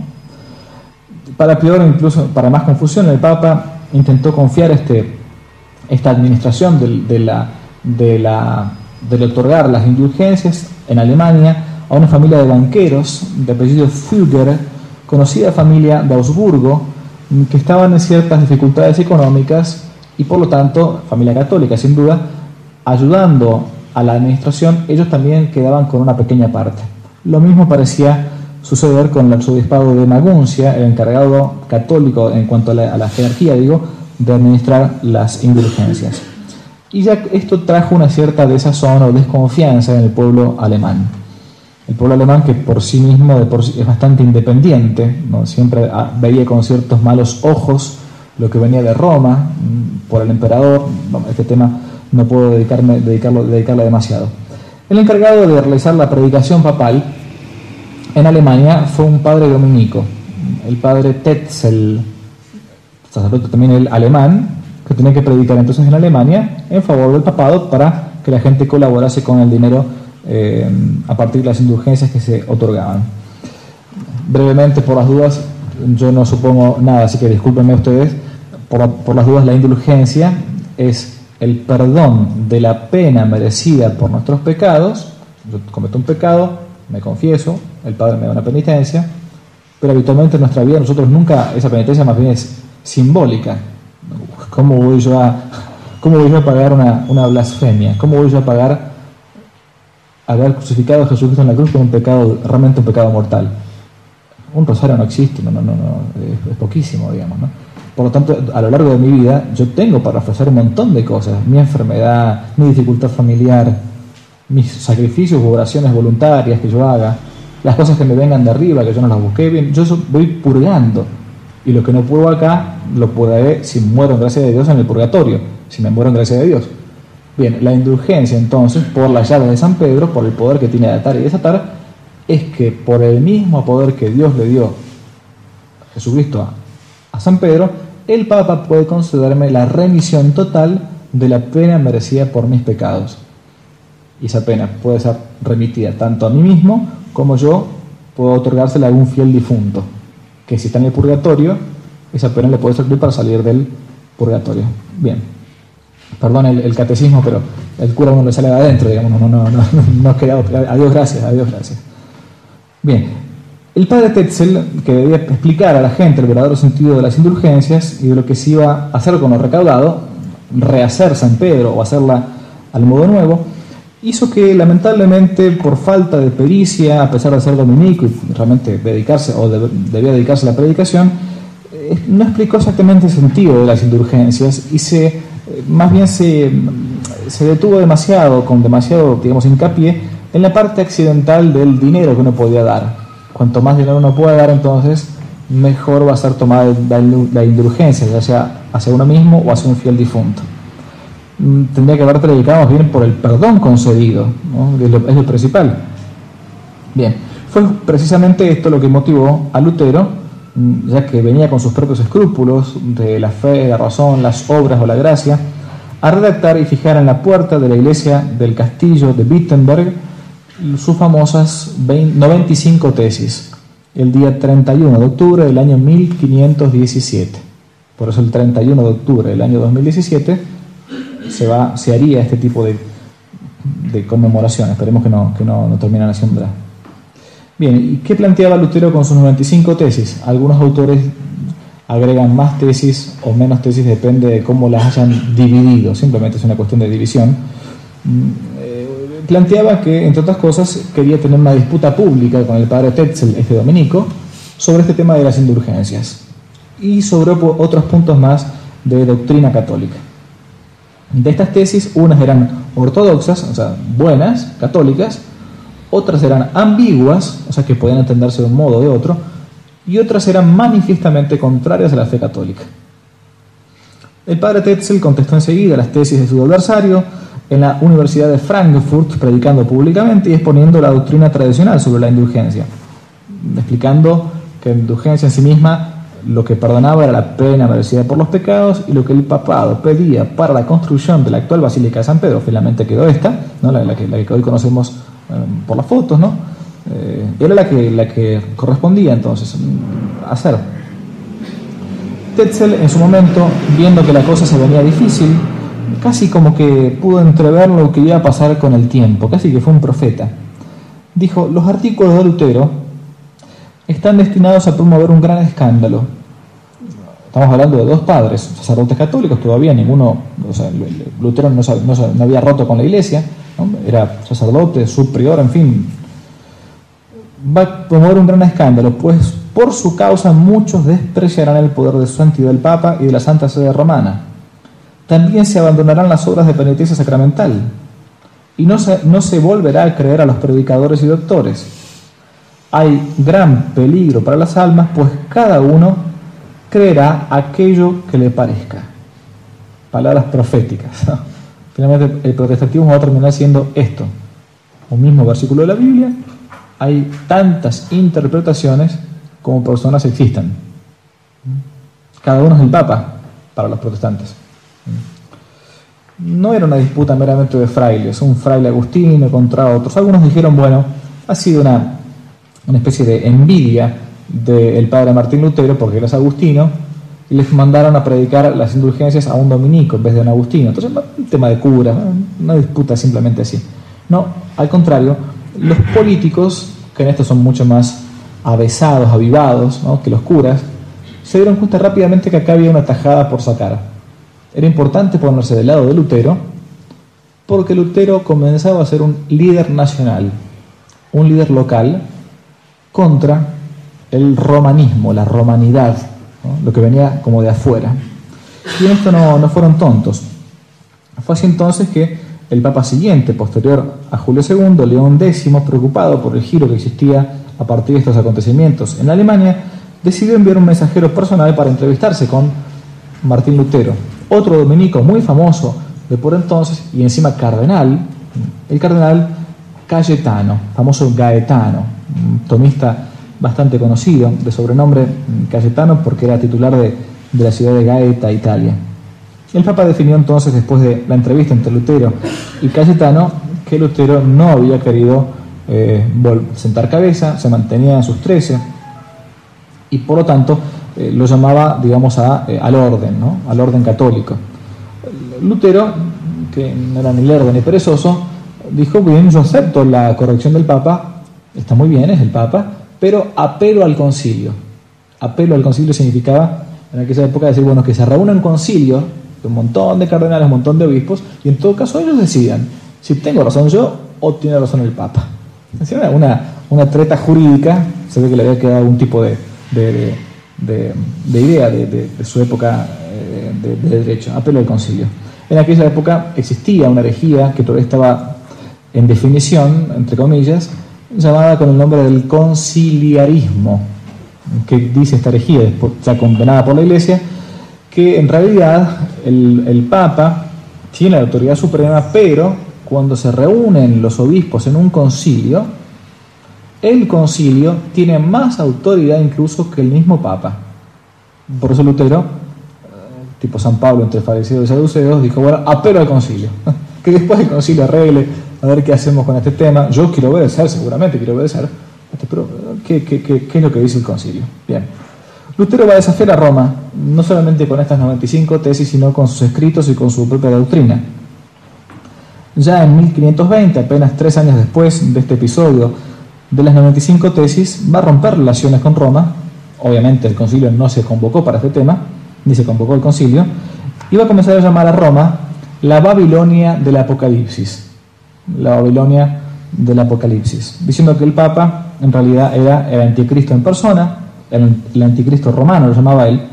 Para peor, incluso para más confusión, el Papa intentó confiar este, esta administración de, de la... De la de otorgar las indulgencias en Alemania a una familia de banqueros de apellido Fugger, conocida familia de Augsburgo, que estaban en ciertas dificultades económicas y por lo tanto, familia católica sin duda, ayudando a la administración, ellos también quedaban con una pequeña parte. Lo mismo parecía suceder con el arzobispado de Maguncia, el encargado católico en cuanto a la, a la jerarquía, digo, de administrar las indulgencias. Y ya esto trajo una cierta desazón o desconfianza en el pueblo alemán. El pueblo alemán, que por sí mismo de por sí es bastante independiente, ¿no? Siempre veía con ciertos malos ojos lo que venía de Roma por el emperador. Bueno, este tema no puedo dedicarme, dedicarlo, dedicarle demasiado. El encargado de realizar la predicación papal en Alemania fue un padre dominico, el padre Tetzel, sacerdote también el alemán, que tenía que predicar entonces en Alemania en favor del papado para que la gente colaborase con el dinero eh, a partir de las indulgencias que se otorgaban. Brevemente, por las dudas, yo no supongo nada, así que discúlpenme ustedes, por, por las dudas, la indulgencia es el perdón de la pena merecida por nuestros pecados. Yo cometo un pecado, me confieso, el Padre me da una penitencia, pero habitualmente en nuestra vida nosotros nunca, esa penitencia más bien es simbólica. ¿Cómo voy yo a, cómo voy yo a pagar una, una blasfemia? ¿Cómo voy yo a pagar haber crucificado a Jesucristo en la cruz con un pecado, realmente un pecado mortal? Un rosario no existe, no, no, no, no es, es poquísimo, digamos, ¿no? Por lo tanto, a lo largo de mi vida, yo tengo para ofrecer un montón de cosas: mi enfermedad, mi dificultad familiar, mis sacrificios u oraciones voluntarias que yo haga, las cosas que me vengan de arriba, que yo no las busqué bien, yo voy purgando. Y lo que no puedo acá, lo podré, si muero en gracia de Dios, en el purgatorio, si me muero en gracia de Dios. Bien, la indulgencia entonces, por la llave de San Pedro, por el poder que tiene de atar y desatar, es que por el mismo poder que Dios le dio a Jesucristo a, a San Pedro, el Papa puede concederme la remisión total de la pena merecida por mis pecados. Y esa pena puede ser remitida tanto a mí mismo como yo puedo otorgársela a algún fiel difunto, que si está en el purgatorio, esa pena le puede servir para salir del purgatorio. Bien, perdón el, el catecismo, pero el cura uno le sale de adentro, digamos, no, no, no, no, no queda otra. Adiós, gracias, adiós, gracias. Bien, el padre Tetzel, que debía explicar a la gente el verdadero sentido de las indulgencias y de lo que se iba a hacer con lo recaudado, rehacer San Pedro o hacerla al modo nuevo, hizo que lamentablemente por falta de pericia, a pesar de ser dominico y realmente dedicarse o de, debía dedicarse a la predicación, eh, no explicó exactamente el sentido de las indulgencias y se eh, más bien se, se detuvo demasiado, con demasiado, digamos, hincapié en la parte accidental del dinero que uno podía dar. Cuanto más dinero uno pueda dar, entonces mejor va a ser tomada la, la indulgencia, ya sea hacia uno mismo o hacia un fiel difunto. Tendría que haber predicado más bien por el perdón concedido, ¿no? Es lo, es lo principal. Bien, fue precisamente esto lo que motivó a Lutero, ya que venía con sus propios escrúpulos de la fe, la razón, las obras o la gracia, a redactar y fijar en la puerta de la iglesia del castillo de Wittenberg sus famosas noventa y cinco tesis, el día treinta y uno de octubre del año mil quinientos diecisiete. Por eso el treinta y uno de octubre del año dos mil diecisiete se, va, se haría este tipo de, de conmemoración. Esperemos que no, que no, no terminen haciéndola. Bien, ¿y qué planteaba Lutero con sus noventa y cinco tesis? Algunos autores agregan más tesis o menos tesis, depende de cómo las hayan dividido, simplemente es una cuestión de división. Eh, planteaba que, entre otras cosas, quería tener una disputa pública con el padre Tetzel, este dominico, sobre este tema de las indulgencias y sobre otros puntos más de doctrina católica. De estas tesis, unas eran ortodoxas, o sea, buenas, católicas, otras eran ambiguas, o sea, que podían entenderse de un modo o de otro, y otras eran manifiestamente contrarias a la fe católica. El padre Tetzel contestó enseguida las tesis de su adversario en la Universidad de Frankfurt, predicando públicamente y exponiendo la doctrina tradicional sobre la indulgencia, explicando que la indulgencia en sí misma lo que perdonaba era la pena merecida por los pecados, y lo que el papado pedía para la construcción de la actual Basílica de San Pedro, finalmente quedó esta, ¿no? la, la, que, la que hoy conocemos eh, por las fotos, ¿no? Eh, era la que, la que correspondía entonces hacer. Tetzel, en su momento, viendo que la cosa se venía difícil, casi como que pudo entrever lo que iba a pasar con el tiempo, casi que fue un profeta. Dijo: los artículos de Lutero están destinados a promover un gran escándalo. Estamos hablando de dos padres, sacerdotes católicos, todavía ninguno, o sea, Lutero no, no, no había roto con la iglesia, ¿no? Era sacerdote, subprior, en fin. Va a promover un gran escándalo, pues por su causa muchos despreciarán el poder de su santidad el Papa y de la Santa Sede Romana. También se abandonarán las obras de penitencia sacramental, y no se, no se volverá a creer a los predicadores y doctores. Hay gran peligro para las almas, pues cada uno creerá aquello que le parezca. Palabras proféticas, ¿no? Finalmente el protestantismo va a terminar siendo esto: un mismo versículo de la Biblia, hay tantas interpretaciones como personas existan. Cada uno es el Papa para los protestantes. No era una disputa meramente de frailes, un fraile agustino contra otros. Algunos dijeron, bueno, ha sido una, una especie de envidia del padre Martín Lutero porque él es agustino, y les mandaron a predicar las indulgencias a un dominico en vez de un agustino. Entonces, un tema de cura, una disputa simplemente así. No, al contrario, los políticos, que en esto son mucho más avesados, avivados, ¿no?, que los curas, se dieron cuenta rápidamente que acá había una tajada por sacar. Era importante ponerse del lado de Lutero, porque Lutero comenzaba a ser un líder nacional, un líder local, contra el romanismo, la romanidad, ¿no?, lo que venía como de afuera. Y en esto no, no fueron tontos. Fue así entonces que el Papa siguiente, posterior a Julio segundo, León décimo, preocupado por el giro que existía a partir de estos acontecimientos en Alemania, decidió enviar un mensajero personal para entrevistarse con Martín Lutero, otro dominico muy famoso de por entonces, y encima cardenal, el cardenal Cayetano, famoso Gaetano, un tomista bastante conocido, de sobrenombre Cayetano porque era titular de, de la ciudad de Gaeta, Italia. El Papa definió entonces, después de la entrevista entre Lutero y Cayetano, que Lutero no había querido eh, sentar cabeza, se mantenía en sus trece, y por lo tanto eh, lo llamaba, digamos, a, eh, al orden, ¿no?, al orden católico. Lutero, que no era ni lerdo ni perezoso, dijo: bien, yo acepto la corrección del Papa, está muy bien, es el Papa, pero apelo al concilio. Apelo al concilio significaba, en aquella época, decir, bueno, que se reúna un concilio de un montón de cardenales, un montón de obispos, y en todo caso ellos decidan si tengo razón yo o tiene razón el Papa. Era una, una treta jurídica, se ve que le había quedado algún tipo de, de, de, de, de idea de, de, de su época eh, de, de derecho. Apelo al concilio. En aquella época existía una herejía que todavía estaba en definición, entre comillas, llamada con el nombre del conciliarismo, que dice esta herejía, después ya condenada por la Iglesia, que en realidad el, el Papa tiene la autoridad suprema, pero cuando se reúnen los obispos en un concilio, el concilio tiene más autoridad incluso que el mismo Papa. Por eso Lutero, tipo San Pablo entre fariseos y saduceos, dijo, bueno, apelo al concilio, que después el concilio arregle a ver qué hacemos con este tema. Yo quiero obedecer, seguramente quiero obedecer, pero ¿qué, qué, qué, qué es lo que dice el concilio? Bien. Lutero va a desafiar a Roma, no solamente con estas noventa y cinco tesis, sino con sus escritos y con su propia doctrina. Ya en mil quinientos veinte, apenas tres años después de este episodio de las noventa y cinco tesis, va a romper relaciones con Roma. Obviamente el concilio no se convocó para este tema, ni se convocó el concilio, y va a comenzar a llamar a Roma la Babilonia del Apocalipsis. La Babilonia del Apocalipsis, diciendo que el Papa en realidad era el anticristo en persona, el, el anticristo romano lo llamaba él,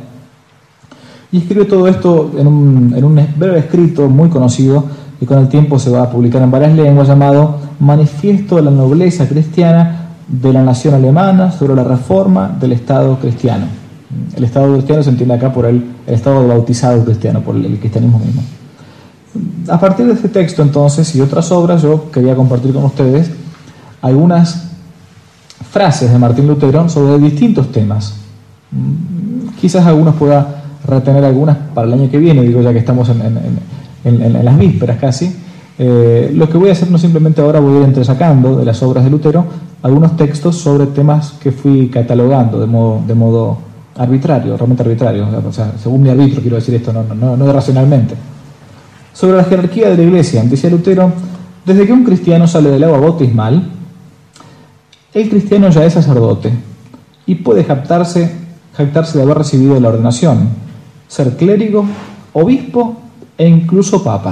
y escribe todo esto en un, en un breve escrito muy conocido y con el tiempo se va a publicar en varias lenguas, llamado Manifiesto de la Nobleza Cristiana de la Nación Alemana sobre la Reforma del Estado Cristiano. El Estado Cristiano se entiende acá por el, el Estado bautizado cristiano, por el, el cristianismo mismo. A partir de este texto entonces y otras obras, yo quería compartir con ustedes algunas frases de Martín Lutero sobre distintos temas. Quizás algunos pueda retener algunas para el año que viene, digo ya que estamos en, en, en, en, en las vísperas casi. Eh, lo que voy a hacer no simplemente ahora, voy a ir entresacando de las obras de Lutero algunos textos sobre temas que fui catalogando de modo, de modo arbitrario, realmente arbitrario, o sea, según mi arbitrio quiero decir esto, no, no, no racionalmente. Sobre la jerarquía de la Iglesia, decía Lutero, desde que un cristiano sale del agua bautismal, el cristiano ya es sacerdote y puede jactarse, jactarse de haber recibido la ordenación, ser clérigo, obispo e incluso papa.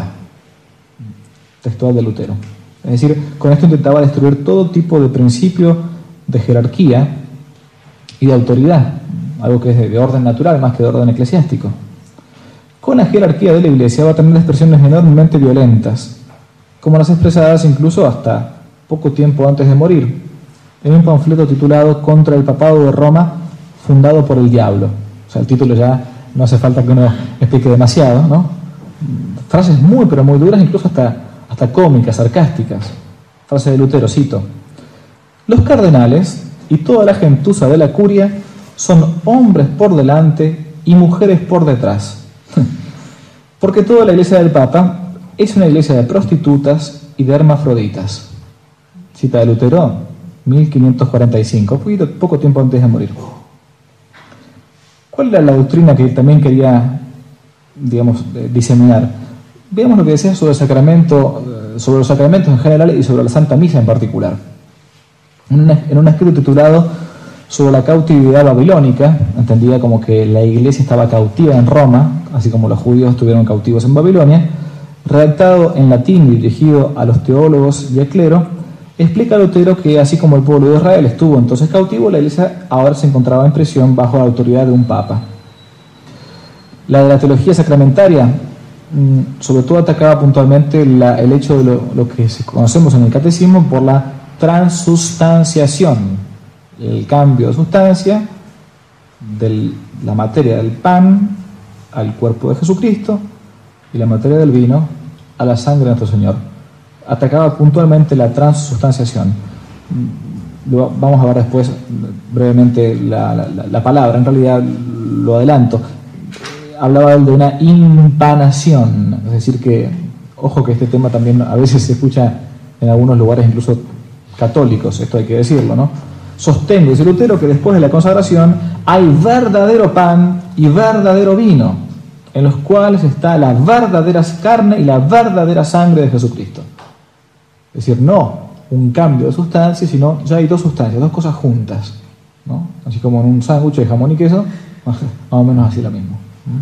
Textual de Lutero. Es decir, con esto intentaba destruir todo tipo de principio de jerarquía y de autoridad, algo que es de orden natural más que de orden eclesiástico. Con la jerarquía de la Iglesia va a tener expresiones enormemente violentas, como las expresadas incluso hasta poco tiempo antes de morir, en un panfleto titulado Contra el Papado de Roma, fundado por el diablo. O sea, el título ya no hace falta que uno explique demasiado, ¿no? Frases muy, pero muy duras, incluso hasta, hasta cómicas, sarcásticas. Frase de Lutero, cito: los cardenales y toda la gentuza de la curia son hombres por delante y mujeres por detrás. Porque toda la iglesia del Papa es una iglesia de prostitutas y de hermafroditas. Cita de Lutero, mil quinientos cuarenta y cinco, poquito, poco tiempo antes de morir. ¿Cuál era la doctrina que también quería, digamos, diseminar? Veamos lo que decía sobre el sacramento, sobre los sacramentos en general y sobre la Santa Misa en particular. En, una, en un escrito titulado sobre la cautividad babilónica, entendida como que la iglesia estaba cautiva en Roma, así como los judíos estuvieron cautivos en Babilonia, redactado en latín y dirigido a los teólogos y al clero, explica Lutero que así como el pueblo de Israel estuvo entonces cautivo, la iglesia ahora se encontraba en prisión bajo la autoridad de un papa. La de la teología sacramentaria, sobre todo atacaba puntualmente la, el hecho de lo, lo que conocemos en el catecismo por la transustanciación, el cambio de sustancia de la materia del pan al cuerpo de Jesucristo y la materia del vino a la sangre de nuestro Señor. Atacaba puntualmente la transustanciación. Vamos a ver después brevemente la, la, la palabra, en realidad lo adelanto. Hablaba de una impanación, es decir que, ojo que este tema también a veces se escucha en algunos lugares incluso católicos, esto hay que decirlo, ¿no? Sostengo, dice Lutero, que después de la consagración hay verdadero pan y verdadero vino, en los cuales está la verdadera carne y la verdadera sangre de Jesucristo. Es decir, no un cambio de sustancia, sino ya hay dos sustancias, dos cosas juntas, ¿no? Así como en un sándwich de jamón y queso, más o menos así lo mismo.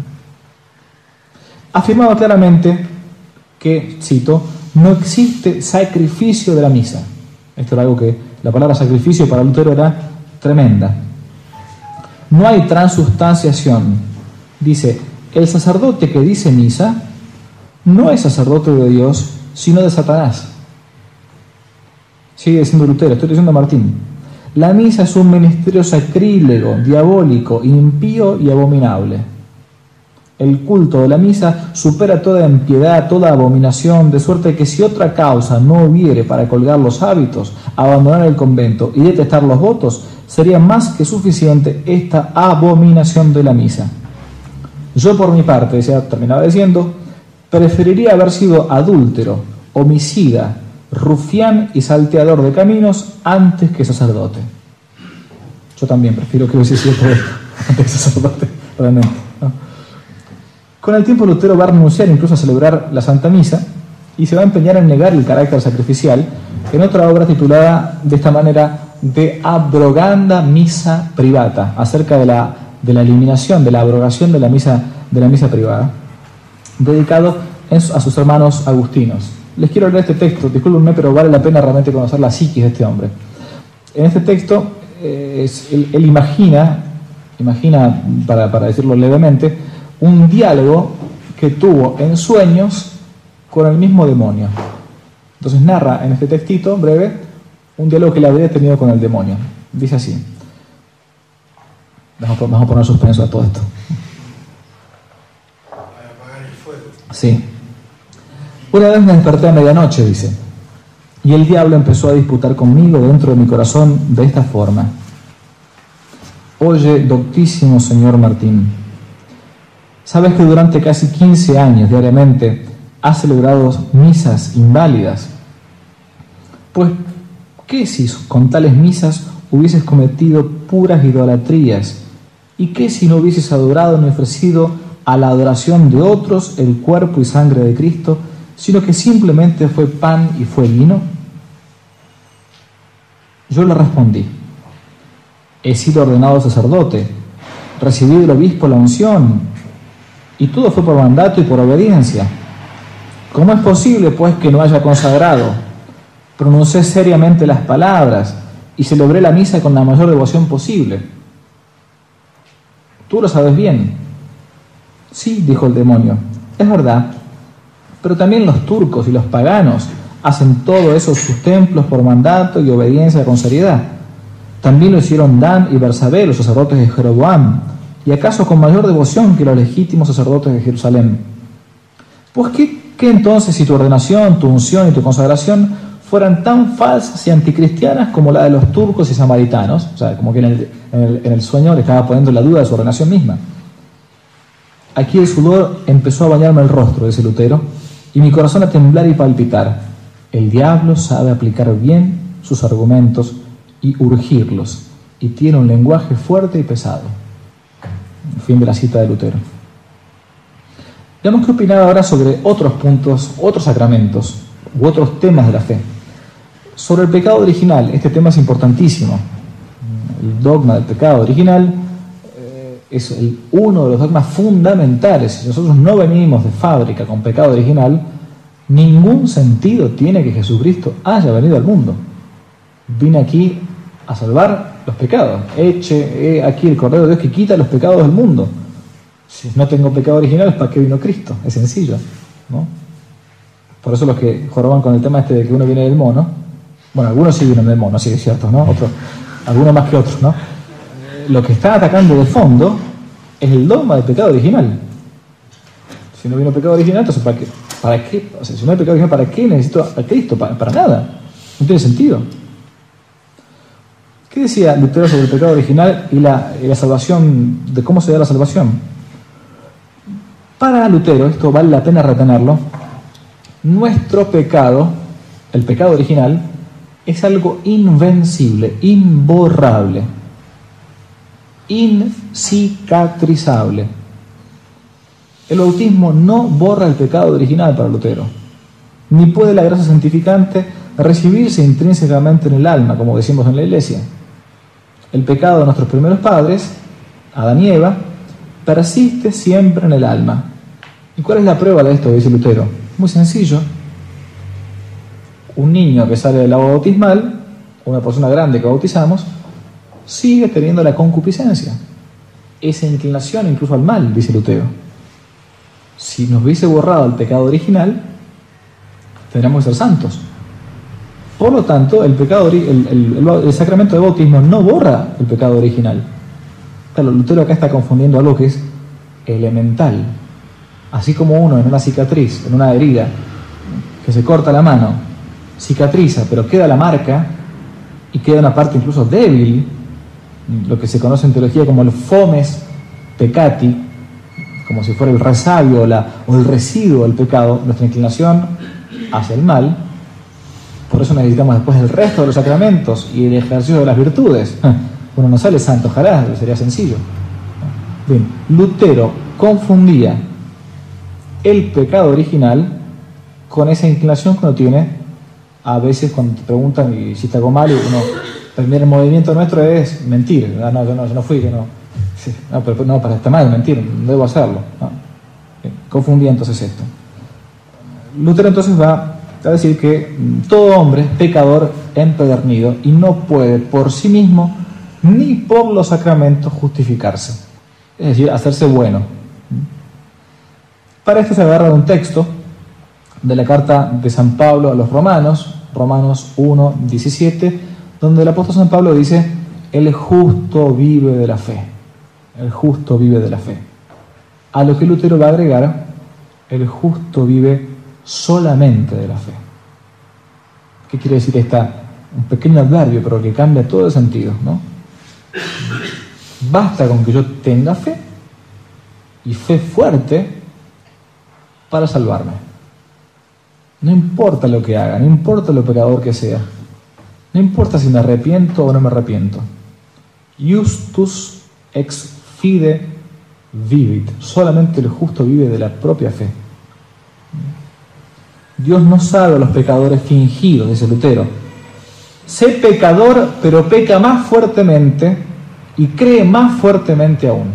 Afirmaba claramente que, cito, no existe sacrificio de la misa. Esto era algo que la palabra sacrificio para Lutero era tremenda. No hay transustanciación. Dice, el sacerdote que dice misa no es sacerdote de Dios, sino de Satanás. Sigue diciendo Lutero, estoy diciendo Martín. La misa es un ministerio sacrílego, diabólico, impío y abominable. El culto de la misa supera toda impiedad, toda abominación, de suerte que si otra causa no hubiere para colgar los hábitos, abandonar el convento y detestar los votos, sería más que suficiente esta abominación de la misa. Yo por mi parte, decía, terminaba diciendo, preferiría haber sido adúltero, homicida, rufián y salteador de caminos antes que sacerdote. Yo también prefiero que hubiese sido todo esto. de sacerdote, realmente, ¿no? Con el tiempo Lutero va a renunciar incluso a celebrar la Santa Misa y se va a empeñar en negar el carácter sacrificial en otra obra titulada de esta manera De abroganda missa privata, acerca de la, de la eliminación, de la abrogación de la misa, de la misa privada, dedicado a sus hermanos agustinos. Les quiero leer este texto, discúlpenme, pero vale la pena realmente conocer la psiquis de este hombre. En este texto, eh, es, él, él imagina, imagina para, para decirlo levemente, un diálogo que tuvo en sueños con el mismo demonio. Entonces narra en este textito breve un diálogo que él habría tenido con el demonio. Dice así. Vamos a, vamos a poner suspenso a todo esto. Para apagar el fuego. Sí. Una vez me desperté a medianoche, dice, y el diablo empezó a disputar conmigo dentro de mi corazón de esta forma. Oye, doctísimo señor Martín, ¿sabes que durante casi quince años diariamente has celebrado misas inválidas? Pues, ¿qué si con tales misas hubieses cometido puras idolatrías? ¿Y qué si no hubieses adorado ni ofrecido a la adoración de otros el cuerpo y sangre de Cristo, sino que simplemente fue pan y fue vino? Yo le respondí, he sido ordenado sacerdote, recibí del obispo la unción, y todo fue por mandato y por obediencia. ¿Cómo es posible, pues, que no haya consagrado? Pronuncié seriamente las palabras y celebré la misa con la mayor devoción posible. Tú lo sabes bien. Sí, dijo el demonio, es verdad, pero también los turcos y los paganos hacen todo eso en sus templos por mandato y obediencia con seriedad. También lo hicieron Dan y Bersabé, los sacerdotes de Jeroboam, y acaso con mayor devoción que los legítimos sacerdotes de Jerusalén. Pues ¿qué, qué entonces si tu ordenación, tu unción y tu consagración fueran tan falsas y anticristianas como la de los turcos y samaritanos? O sea, como que en el, en el, en el sueño le estaba poniendo la duda de su ordenación misma. Aquí el sudor empezó a bañarme el rostro, dice Lutero, y mi corazón a temblar y palpitar. El diablo sabe aplicar bien sus argumentos y urgirlos, y tiene un lenguaje fuerte y pesado. Fin de la cita de Lutero. Veamos qué opinaba ahora sobre otros puntos, otros sacramentos u otros temas de la fe. Sobre el pecado original, este tema es importantísimo. El dogma del pecado original eh, es el, uno de los dogmas fundamentales. Si nosotros no venimos de fábrica con pecado original, ningún sentido tiene que Jesucristo haya venido al mundo. Vine aquí a salvar los pecados. Eche he aquí el Cordero de Dios que quita los pecados del mundo. Si no tengo pecado original, ¿para qué vino Cristo? Es sencillo, ¿no? Por eso los que joroban con el tema este de que uno viene del mono, bueno, algunos sí vienen del mono, sí es cierto, ¿no? Otros, algunos más que otros, ¿no? Lo que está atacando de fondo es el dogma del pecado original. Si no vino pecado original, entonces ¿para qué? ¿Para qué? O sea, si no hay pecado original, ¿para qué necesito a Cristo? Para, para nada. No tiene sentido. ¿Qué decía Lutero sobre el pecado original y la, y la salvación, de cómo se da la salvación? Para Lutero, esto vale la pena retenerlo, nuestro pecado, el pecado original, es algo invencible, imborrable, incicatrizable. El bautismo no borra el pecado original para Lutero, ni puede la gracia santificante recibirse intrínsecamente en el alma, como decimos en la Iglesia. El pecado de nuestros primeros padres, Adán y Eva, persiste siempre en el alma. ¿Y cuál es la prueba de esto? Dice Lutero. Muy sencillo. Un niño que sale del agua bautismal, o una persona grande que bautizamos, sigue teniendo la concupiscencia, esa inclinación incluso al mal, dice Lutero. Si nos hubiese borrado el pecado original, tendríamos que ser santos. Por lo tanto, el, pecado, el, el, el sacramento de bautismo no borra el pecado original. Claro, Lutero acá está confundiendo algo que es elemental. Así como uno en una cicatriz, en una herida, que se corta la mano, cicatriza, pero queda la marca y queda una parte incluso débil, lo que se conoce en teología como el fomes peccati, como si fuera el resabio o, la, o el residuo del pecado, nuestra inclinación hacia el mal. Por eso necesitamos después el resto de los sacramentos y el ejercicio de las virtudes. Uno no sale santo, ojalá, sería sencillo. Bien, Lutero confundía el pecado original con esa inclinación que uno tiene a veces cuando te preguntan y hiciste algo mal, y uno, el primer movimiento nuestro es mentir. Ah, no, yo no, yo no fui, yo no. Sí, no, pero no, para estar mal, mentir, no debo hacerlo. No. Confundía entonces esto. Lutero entonces va a decir que todo hombre es pecador empedernido y no puede por sí mismo ni por los sacramentos justificarse, es decir, hacerse bueno. Para esto se agarra de un texto de la carta de San Pablo a los Romanos, Romanos uno, diecisiete, donde el apóstol San Pablo dice: el justo vive de la fe, el justo vive de la fe. A lo que Lutero va a agregar: el justo vive solamente de la fe. ¿Qué quiere decir esta? Un pequeño adverbio, pero que cambia todo el sentido, ¿no? Basta con que yo tenga fe, y fe fuerte, para salvarme. No importa lo que haga, no importa lo pecador que sea, no importa si me arrepiento o no me arrepiento. Justus ex fide vivit. Solamente el justo vive de la propia fe. Dios no sabe a los pecadores fingidos, dice Lutero. Sé pecador, pero peca más fuertemente y cree más fuertemente aún.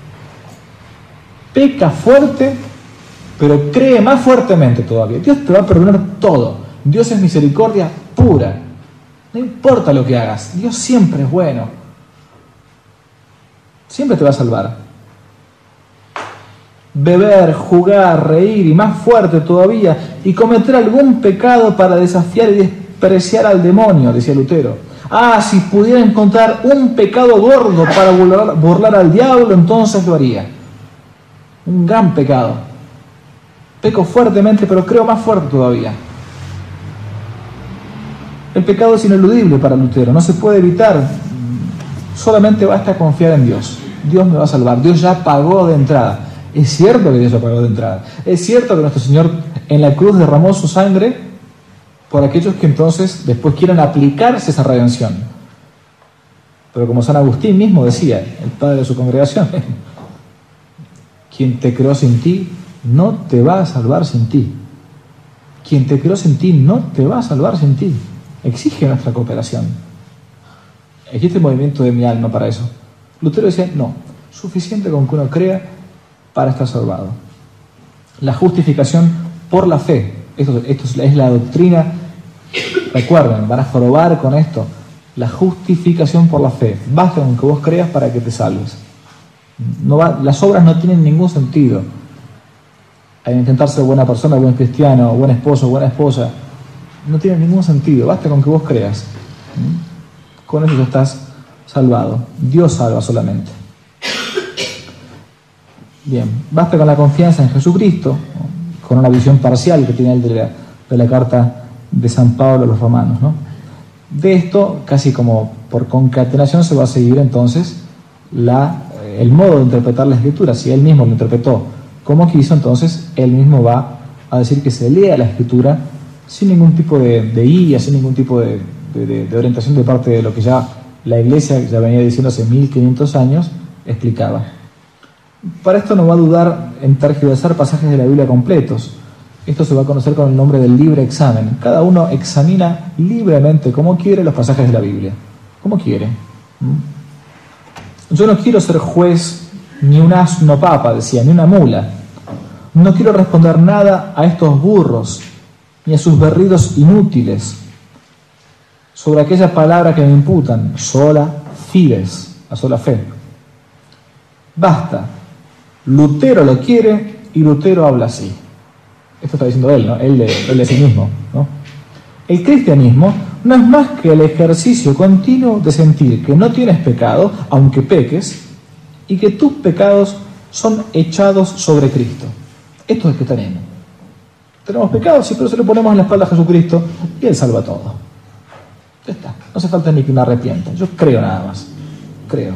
Peca fuerte, pero cree más fuertemente todavía. Dios te va a perdonar todo. Dios es misericordia pura. No importa lo que hagas, Dios siempre es bueno. Siempre te va a salvar. Beber, jugar, reír y más fuerte todavía, y cometer algún pecado para desafiar y despreciar al demonio, decía Lutero. Ah, si pudiera encontrar un pecado gordo para burlar, burlar al diablo, entonces lo haría. Un gran pecado. Peco fuertemente, pero creo más fuerte todavía. El pecado es ineludible para Lutero, no se puede evitar. Solamente basta confiar en Dios. Dios me va a salvar. Dios ya pagó de entrada. Es cierto que Dios ya pagó de entrada. Es cierto que nuestro Señor en la cruz derramó su sangre por aquellos que entonces después quieran aplicarse esa redención. Pero como San Agustín mismo decía, el padre de su congregación, quien te creó sin ti, no te va a salvar sin ti. Quien te creó sin ti, no te va a salvar sin ti. Exige nuestra cooperación. Existe el movimiento de mi alma para eso. Lutero decía, no, suficiente con que uno crea para estar salvado. La justificación por la fe. Esto, esto es la doctrina. Recuerden, van a probar con esto. La justificación por la fe. Basta con que vos creas para que te salves. No va, las obras no tienen ningún sentido. Al intentar ser buena persona, buen cristiano, buen esposo, buena esposa, no tiene ningún sentido. Basta con que vos creas. Con eso ya estás salvado. Dios salva solamente. Bien, basta con la confianza en Jesucristo, con una visión parcial que tiene él de la, de la carta de San Pablo a los Romanos, ¿no? De esto, casi como por concatenación, se va a seguir entonces la, el modo de interpretar la Escritura. Si él mismo lo interpretó como quiso, entonces él mismo va a decir que se lea la Escritura sin ningún tipo de, de guía, sin ningún tipo de, de, de, de orientación de parte de lo que ya la Iglesia, ya venía diciendo hace mil quinientos años, explicaba. Para esto no va a dudar en tergiversar pasajes de la Biblia completos. Esto se va a conocer con el nombre del libre examen. Cada uno examina libremente, como quiere, los pasajes de la Biblia. Como quiere. Yo no quiero ser juez, ni un asno papa, decía, ni una mula. No quiero responder nada a estos burros, ni a sus berridos inútiles, sobre aquella palabra que me imputan, sola fides, a sola fe. Basta. Lutero lo quiere y Lutero habla así. Esto está diciendo él, ¿no? Él de, él de sí mismo, ¿no? El cristianismo no es más que el ejercicio continuo de sentir que no tienes pecado, aunque peques, y que tus pecados son echados sobre Cristo. Esto es el cristianismo. Tenemos pecados, sí, pero se lo ponemos en la espalda a Jesucristo y Él salva todo. Ya está. No hace falta ni que me arrepienta. Yo creo nada más. Creo.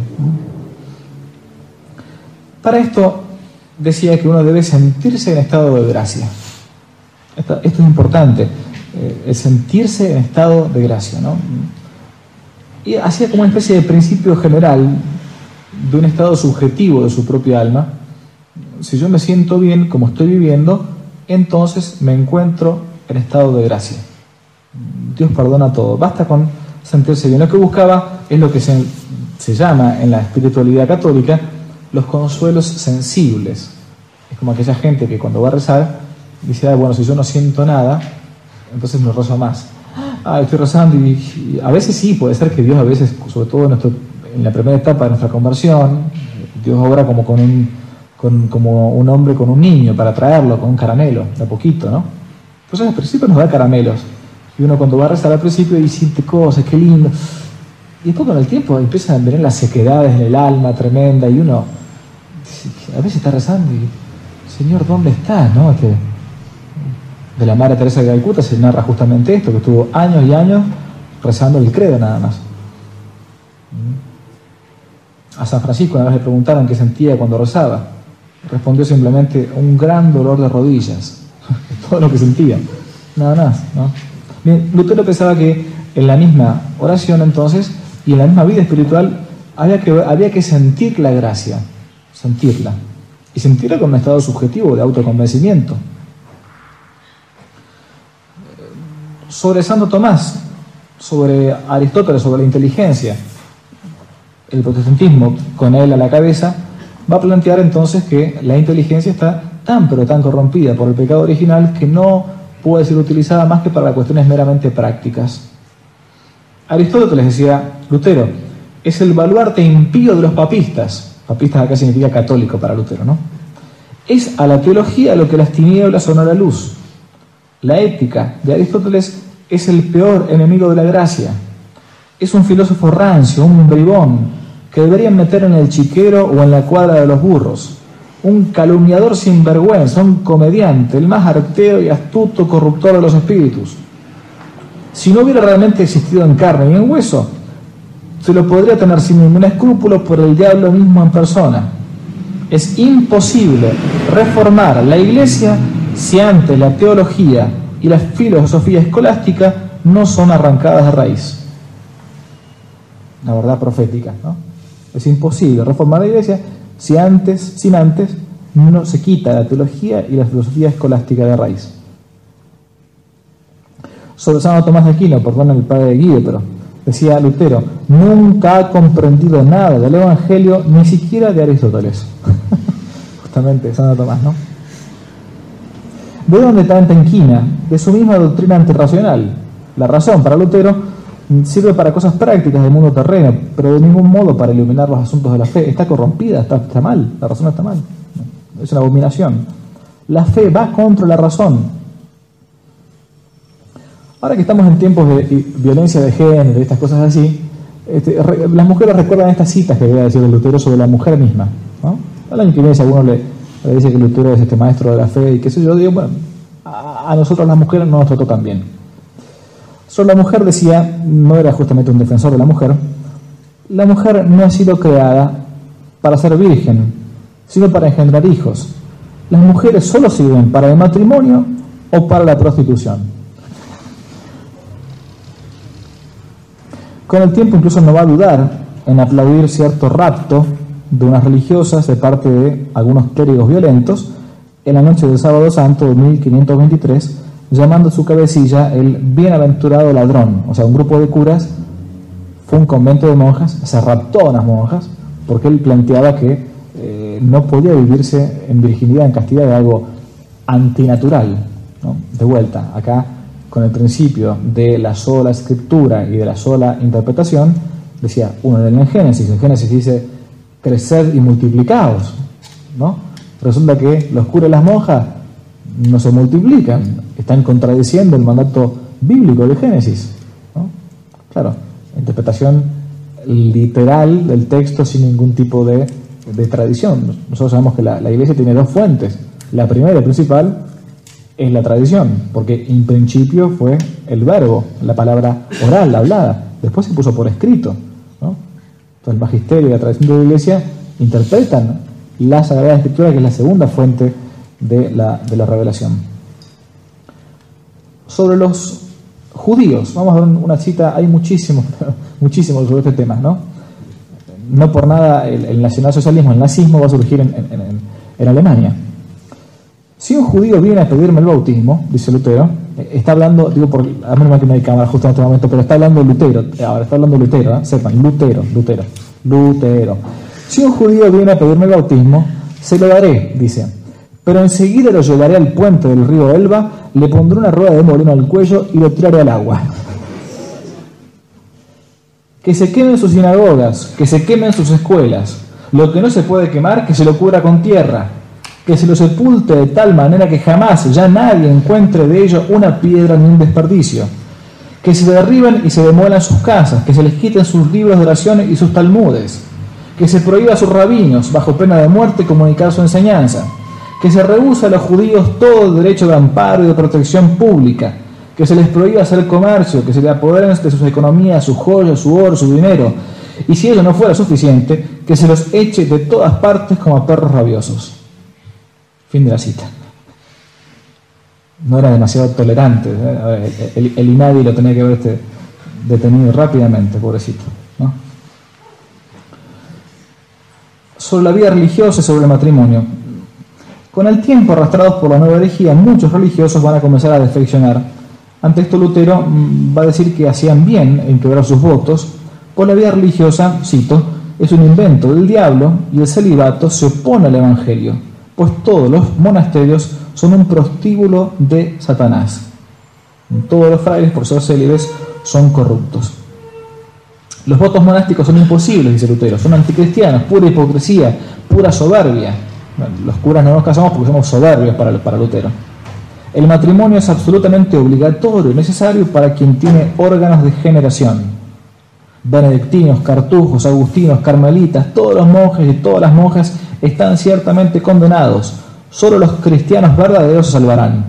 Para esto decía que uno debe sentirse en estado de gracia. Esto, esto es importante, eh, el sentirse en estado de gracia, ¿no? Y hacía como una especie de principio general de un estado subjetivo de su propia alma. Si yo me siento bien como estoy viviendo, entonces me encuentro en estado de gracia. Dios perdona todo. Basta con sentirse bien. Lo que buscaba es lo que se, se llama en la espiritualidad católica los consuelos sensibles. Es como aquella gente que cuando va a rezar dice, ah, bueno, si yo no siento nada, entonces no rezo más. Ah, estoy rezando y, y a veces sí, puede ser que Dios a veces, sobre todo en, nuestro, en la primera etapa de nuestra conversión, Dios obra como con un, con, como un hombre con un niño para traerlo, con un caramelo, de a poquito, ¿no? Entonces al principio nos da caramelos. Y uno cuando va a rezar al principio y siente cosas, qué lindo. Y después con el tiempo empiezan a venir las sequedades en el alma tremenda y uno a veces está rezando y, Señor, ¿dónde estás? ¿No? Este, de la Madre Teresa de Calcuta se narra justamente esto, que estuvo años y años rezando el credo nada más. A San Francisco una vez le preguntaron qué sentía cuando rezaba. Respondió simplemente un gran dolor de rodillas. Todo lo que sentía. Nada más, ¿no? Bien, Lutero pensaba que en la misma oración entonces y en la misma vida espiritual había que, había que sentir la gracia, sentirla. Y sentirla con un estado subjetivo de autoconvencimiento. Sobre Santo Tomás, sobre Aristóteles, sobre la inteligencia, el protestantismo, con él a la cabeza, va a plantear entonces que la inteligencia está tan pero tan corrompida por el pecado original que no puede ser utilizada más que para cuestiones meramente prácticas. Aristóteles, decía Lutero, es el baluarte impío de los papistas. Papistas acá significa católico para Lutero, ¿no? Es a la teología lo que las tinieblas son a la luz. La ética de Aristóteles es el peor enemigo de la gracia. Es un filósofo rancio, un bribón, que deberían meter en el chiquero o en la cuadra de los burros. Un calumniador sin vergüenza, un comediante, el más arteo y astuto corruptor de los espíritus. Si no hubiera realmente existido en carne y en hueso, se lo podría tener sin ningún escrúpulo por el diablo mismo en persona. Es imposible reformar la Iglesia si antes la teología y la filosofía escolástica no son arrancadas de raíz. La verdad profética, ¿no? Es imposible reformar la Iglesia si antes, sin antes no se quita la teología y la filosofía escolástica de raíz. Sobre Santo Tomás de Aquino, perdón el padre Guido, pero decía Lutero, nunca ha comprendido nada del Evangelio, ni siquiera de Aristóteles. Justamente Santo Tomás, ¿no? ¿De dónde tanta inquina? De su misma doctrina antirracional. La razón para Lutero sirve para cosas prácticas del mundo terreno, pero de ningún modo para iluminar los asuntos de la fe. Está corrompida, está, está mal, la razón está mal. Es una abominación. La fe va contra la razón. Ahora que estamos en tiempos de violencia de género y estas cosas así, este, re, las mujeres recuerdan estas citas que voy a decir de Lutero sobre la mujer misma, ¿no? El año que viene, si alguno le, le dice que Lutero es este maestro de la fe y qué sé yo, digo, bueno, a, a nosotros las mujeres no nos trató tan bien. Sobre la mujer decía, no era justamente un defensor de la mujer, la mujer no ha sido creada para ser virgen, sino para engendrar hijos. Las mujeres solo sirven para el matrimonio o para la prostitución. Con el tiempo incluso no va a dudar en aplaudir cierto rapto de unas religiosas de parte de algunos clérigos violentos en la noche del Sábado Santo de mil quinientos veintitrés, llamando a su cabecilla el bienaventurado ladrón. O sea, un grupo de curas fue un convento de monjas, se raptó a unas monjas porque él planteaba que eh, no podía vivirse en virginidad, en castidad, de algo antinatural, ¿no? De vuelta, acá con el principio de la sola escritura y de la sola interpretación, decía uno en el Génesis, en Génesis dice creced y multiplicaos, ¿no? Resulta que los curas y las monjas no se multiplican, están contradiciendo el mandato bíblico de Génesis, ¿no? Claro, interpretación literal del texto sin ningún tipo de, de tradición. Nosotros sabemos que la, la Iglesia tiene dos fuentes. La primera y principal es la tradición, porque en principio fue el verbo, la palabra oral, la hablada, después se puso por escrito, ¿no? Entonces el magisterio y la tradición de la Iglesia interpretan la Sagrada Escritura, que es la segunda fuente de la, de la revelación. Sobre los judíos, vamos a ver una cita, hay muchísimos, muchísimos sobre este tema, ¿no? no por nada el, el nacionalsocialismo, el nazismo va a surgir en, en, en, en Alemania. Si un judío viene a pedirme el bautismo, dice Lutero, está hablando, digo, por, a mí no me hay cámara justo en este momento, pero está hablando Lutero, ahora está hablando Lutero, ¿eh? Sepan, Lutero, Lutero, Lutero. Si un judío viene a pedirme el bautismo, se lo daré, dice, pero enseguida lo llevaré al puente del río Elba, le pondré una rueda de molino al cuello y lo tiraré al agua. Que se quemen sus sinagogas, que se quemen sus escuelas, lo que no se puede quemar, que se lo cubra con tierra, que se lo sepulte de tal manera que jamás ya nadie encuentre de ello una piedra ni un desperdicio, que se derriben y se demuelan sus casas, que se les quiten sus libros de oraciones y sus talmudes, que se prohíba a sus rabinos, bajo pena de muerte, comunicar su enseñanza, que se rehúsa a los judíos todo derecho de amparo y de protección pública, que se les prohíba hacer comercio, que se les apoderen de sus economías, sus joyas, su oro, su dinero, y si ello no fuera suficiente, que se los eche de todas partes como a perros rabiosos. Fin de la cita. No era demasiado tolerante, ¿eh? el, el, el INADI lo tenía que haber este, detenido rápidamente, pobrecito, ¿no? Sobre la vida religiosa y sobre el matrimonio. Con el tiempo, arrastrados por la nueva herejía, muchos religiosos van a comenzar a defeccionar. Ante esto Lutero va a decir que hacían bien en quebrar sus votos, pues la vida religiosa, cito, es un invento del diablo y el celibato se opone al evangelio, pues todos los monasterios son un prostíbulo de Satanás. Todos los frailes, por ser célibes, son corruptos. Los votos monásticos son imposibles, dice Lutero, son anticristianos, pura hipocresía, pura soberbia. Los curas no nos casamos porque somos soberbios para, para Lutero. El matrimonio es absolutamente obligatorio y necesario para quien tiene órganos de generación. Benedictinos, cartujos, agustinos, carmelitas, todos los monjes y todas las monjas están ciertamente condenados. Solo los cristianos verdaderos se salvarán.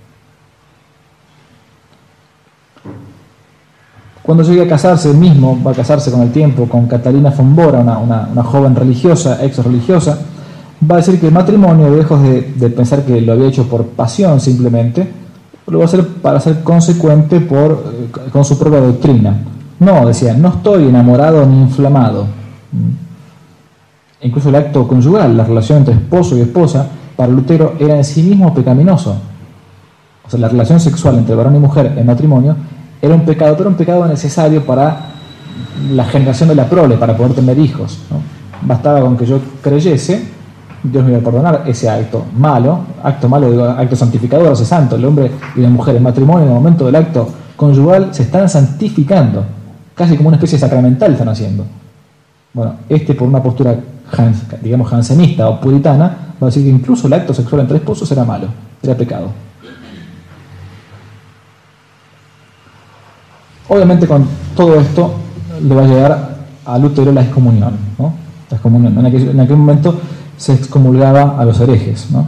Cuando llegue a casarse, él mismo va a casarse con el tiempo con Catalina von Bora, una, una, una joven religiosa, ex religiosa, va a decir que el matrimonio, lejos de, de pensar que lo había hecho por pasión simplemente, lo va a hacer para ser consecuente por, con su propia doctrina. No, decía, no estoy enamorado ni inflamado. Incluso el acto conyugal, la relación entre esposo y esposa, para Lutero era en sí mismo pecaminoso. O sea, la relación sexual entre varón y mujer en matrimonio era un pecado, pero un pecado necesario para la generación de la prole, para poder tener hijos, ¿no? Bastaba con que yo creyese, Dios me iba a perdonar ese acto malo, acto malo, digo, acto santificador, hace santo. El hombre y la mujer en matrimonio, en el momento del acto conyugal, se están santificando, casi como una especie de sacramental están haciendo. Bueno, este por una postura, Hans, digamos, jansenista o puritana, va a decir que incluso el acto sexual entre esposos era malo, era pecado. Obviamente con todo esto le va a llegar a Lutero la excomunión, ¿no? La excomunión. En aquel, en aquel momento se excomulgaba a los herejes, ¿no?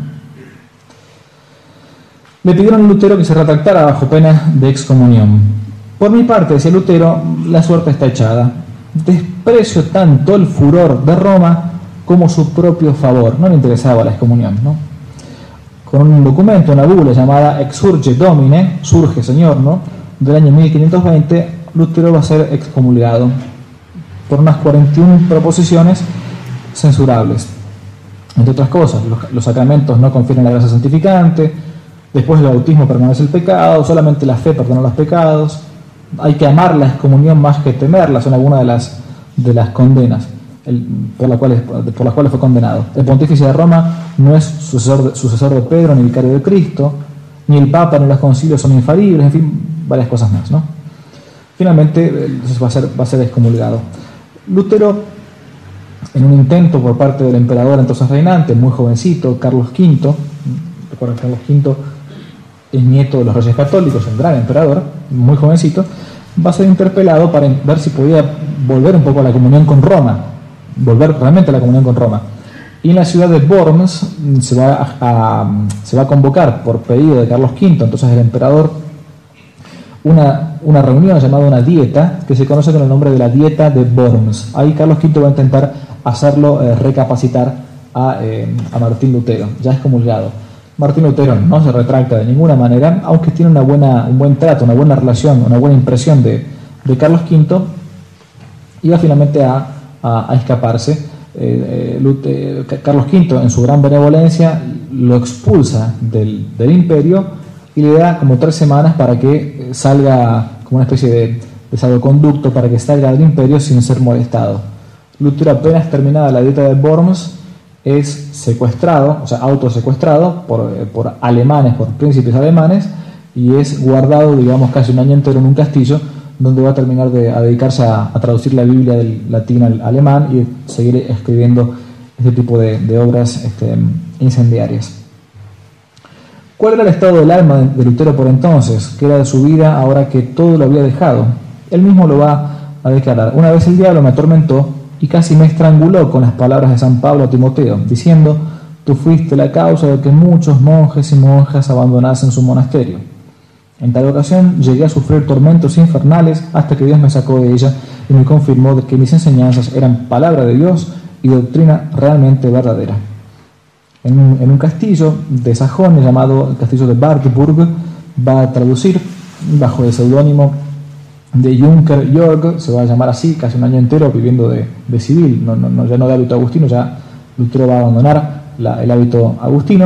Le pidieron a Lutero que se retractara bajo pena de excomunión. Por mi parte, decía Lutero, la suerte está echada. Desprecio tanto el furor de Roma como su propio favor. No le interesaba la excomunión, ¿no? Con un documento, una bula llamada Exsurge Domine, surge Señor, ¿no?, del año mil quinientos veinte, Lutero va a ser excomulgado por unas cuarenta y una proposiciones censurables. Entre otras cosas, los, los sacramentos no confieren la gracia santificante, después del bautismo permanece el pecado, solamente la fe perdona los pecados, hay que amar la excomunión más que temerla, son algunas de las, de las condenas el, por, la cuales, por las cuales fue condenado. El pontífice de Roma no es sucesor de, sucesor de Pedro ni vicario de Cristo, ni el Papa ni los concilios son infalibles, en fin, varias cosas más, ¿no? Finalmente va a ser, va a ser excomulgado. Lutero, en un intento por parte del emperador entonces reinante, muy jovencito, Carlos quinto, recuerden, Carlos quinto es nieto de los reyes católicos, un gran emperador, muy jovencito, va a ser interpelado para ver si podía volver un poco a la comunión con Roma, volver realmente a la comunión con Roma. Y en la ciudad de Worms se va a, a, se va a convocar por pedido de Carlos quinto, entonces el emperador, una, una reunión llamada una dieta, que se conoce con el nombre de la dieta de Worms. Ahí Carlos quinto va a intentar hacerlo eh, recapacitar a, eh, a Martín Lutero, ya excomulgado. Martín Lutero no se retracta de ninguna manera, aunque tiene una buena, un buen trato, una buena relación, una buena impresión de, de Carlos quinto, y va finalmente a a, a escaparse. Eh, eh, Carlos quinto, en su gran benevolencia, lo expulsa del, del imperio y le da como tres semanas para que salga, como una especie de, de salvoconducto, para que salga del imperio sin ser molestado. Lutero, apenas terminada la dieta de Worms, es secuestrado, o sea, autosecuestrado por, por alemanes, por príncipes alemanes, y es guardado, digamos, casi un año entero en un castillo, donde va a terminar de a dedicarse a, a traducir la Biblia del latín al alemán y seguir escribiendo este tipo de, de obras este, incendiarias. ¿Cuál era el estado del alma de Lutero por entonces? ¿Qué era de su vida ahora que todo lo había dejado? Él mismo lo va a declarar: una vez el diablo me atormentó y casi me estranguló con las palabras de San Pablo a Timoteo, diciendo: tú fuiste la causa de que muchos monjes y monjas abandonasen su monasterio. En tal ocasión llegué a sufrir tormentos infernales hasta que Dios me sacó de ella y me confirmó de que mis enseñanzas eran palabra de Dios y doctrina realmente verdadera. En un, en un castillo de Sajonia llamado el castillo de Wartburg, va a traducir bajo el seudónimo de Junker Jörg, se va a llamar así, casi un año entero viviendo de, de civil, no, no, ya no de hábito agustino, ya Lutero va a abandonar la, el hábito agustino,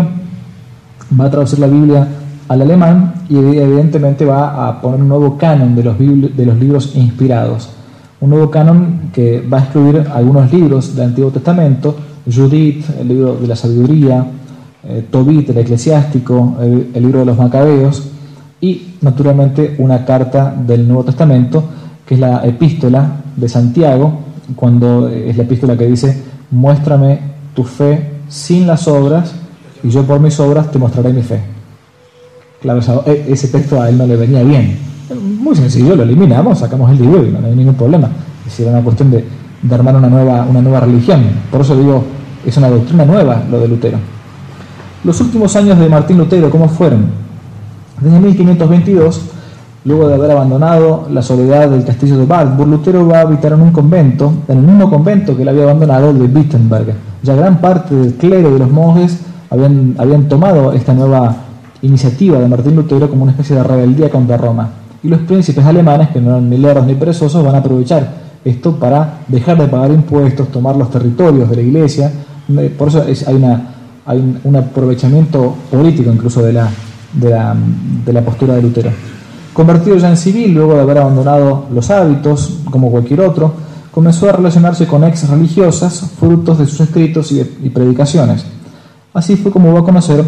va a traducir la Biblia al alemán y evidentemente va a poner un nuevo canon de los, de los libros inspirados, un nuevo canon que va a excluir algunos libros del Antiguo Testamento, Judith, el libro de la sabiduría, eh, Tobit, el eclesiástico, el, el libro de los macabeos, y naturalmente una carta del Nuevo Testamento, que es la epístola de Santiago, cuando es la epístola que dice: muéstrame tu fe sin las obras y yo por mis obras te mostraré mi fe. Claro, ese texto a él no le venía bien. Muy sencillo, lo eliminamos, sacamos el libro y no hay ningún problema. Es decir, era una cuestión de, de armar una nueva, una nueva religión. Por eso digo, es una doctrina nueva lo de Lutero. Los últimos años de Martín Lutero, ¿cómo fueron? Desde mil quinientos veintidós, luego de haber abandonado la soledad del castillo de Wartburg, Lutero va a habitar en un convento, en el mismo convento que él había abandonado, el de Wittenberg. Ya gran parte del clero y de los monjes habían, habían tomado esta nueva iniciativa de Martín Lutero como una especie de rebeldía contra Roma. Y los príncipes alemanes, que no eran ni lerdos ni perezosos, van a aprovechar esto para dejar de pagar impuestos, tomar los territorios de la iglesia. Por eso es, hay, una, hay un, un aprovechamiento político incluso de la, de, la, de la postura de Lutero. Convertido ya en civil, luego de haber abandonado los hábitos, como cualquier otro, comenzó a relacionarse con ex religiosas, frutos de sus escritos y, de, y predicaciones. Así fue como va a conocer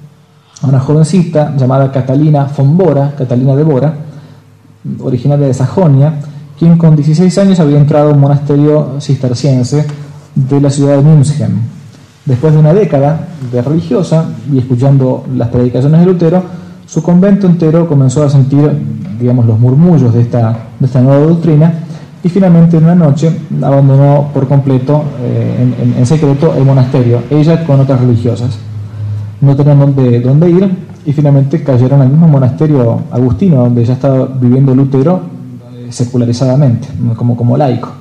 a una jovencita llamada Catalina von Bora, Catalina de Bora, originaria de Sajonia, quien con dieciséis años había entrado a un monasterio cisterciense de la ciudad de München. Después de una década de religiosa y escuchando las predicaciones de Lutero, su convento entero comenzó a sentir, digamos, los murmullos de esta, de esta nueva doctrina y finalmente en una noche abandonó por completo, eh, en, en, en secreto, el monasterio, ella con otras religiosas. No tenían dónde, dónde ir y finalmente cayeron al mismo monasterio agustino donde ya estaba viviendo Lutero eh, secularizadamente, como, como laico.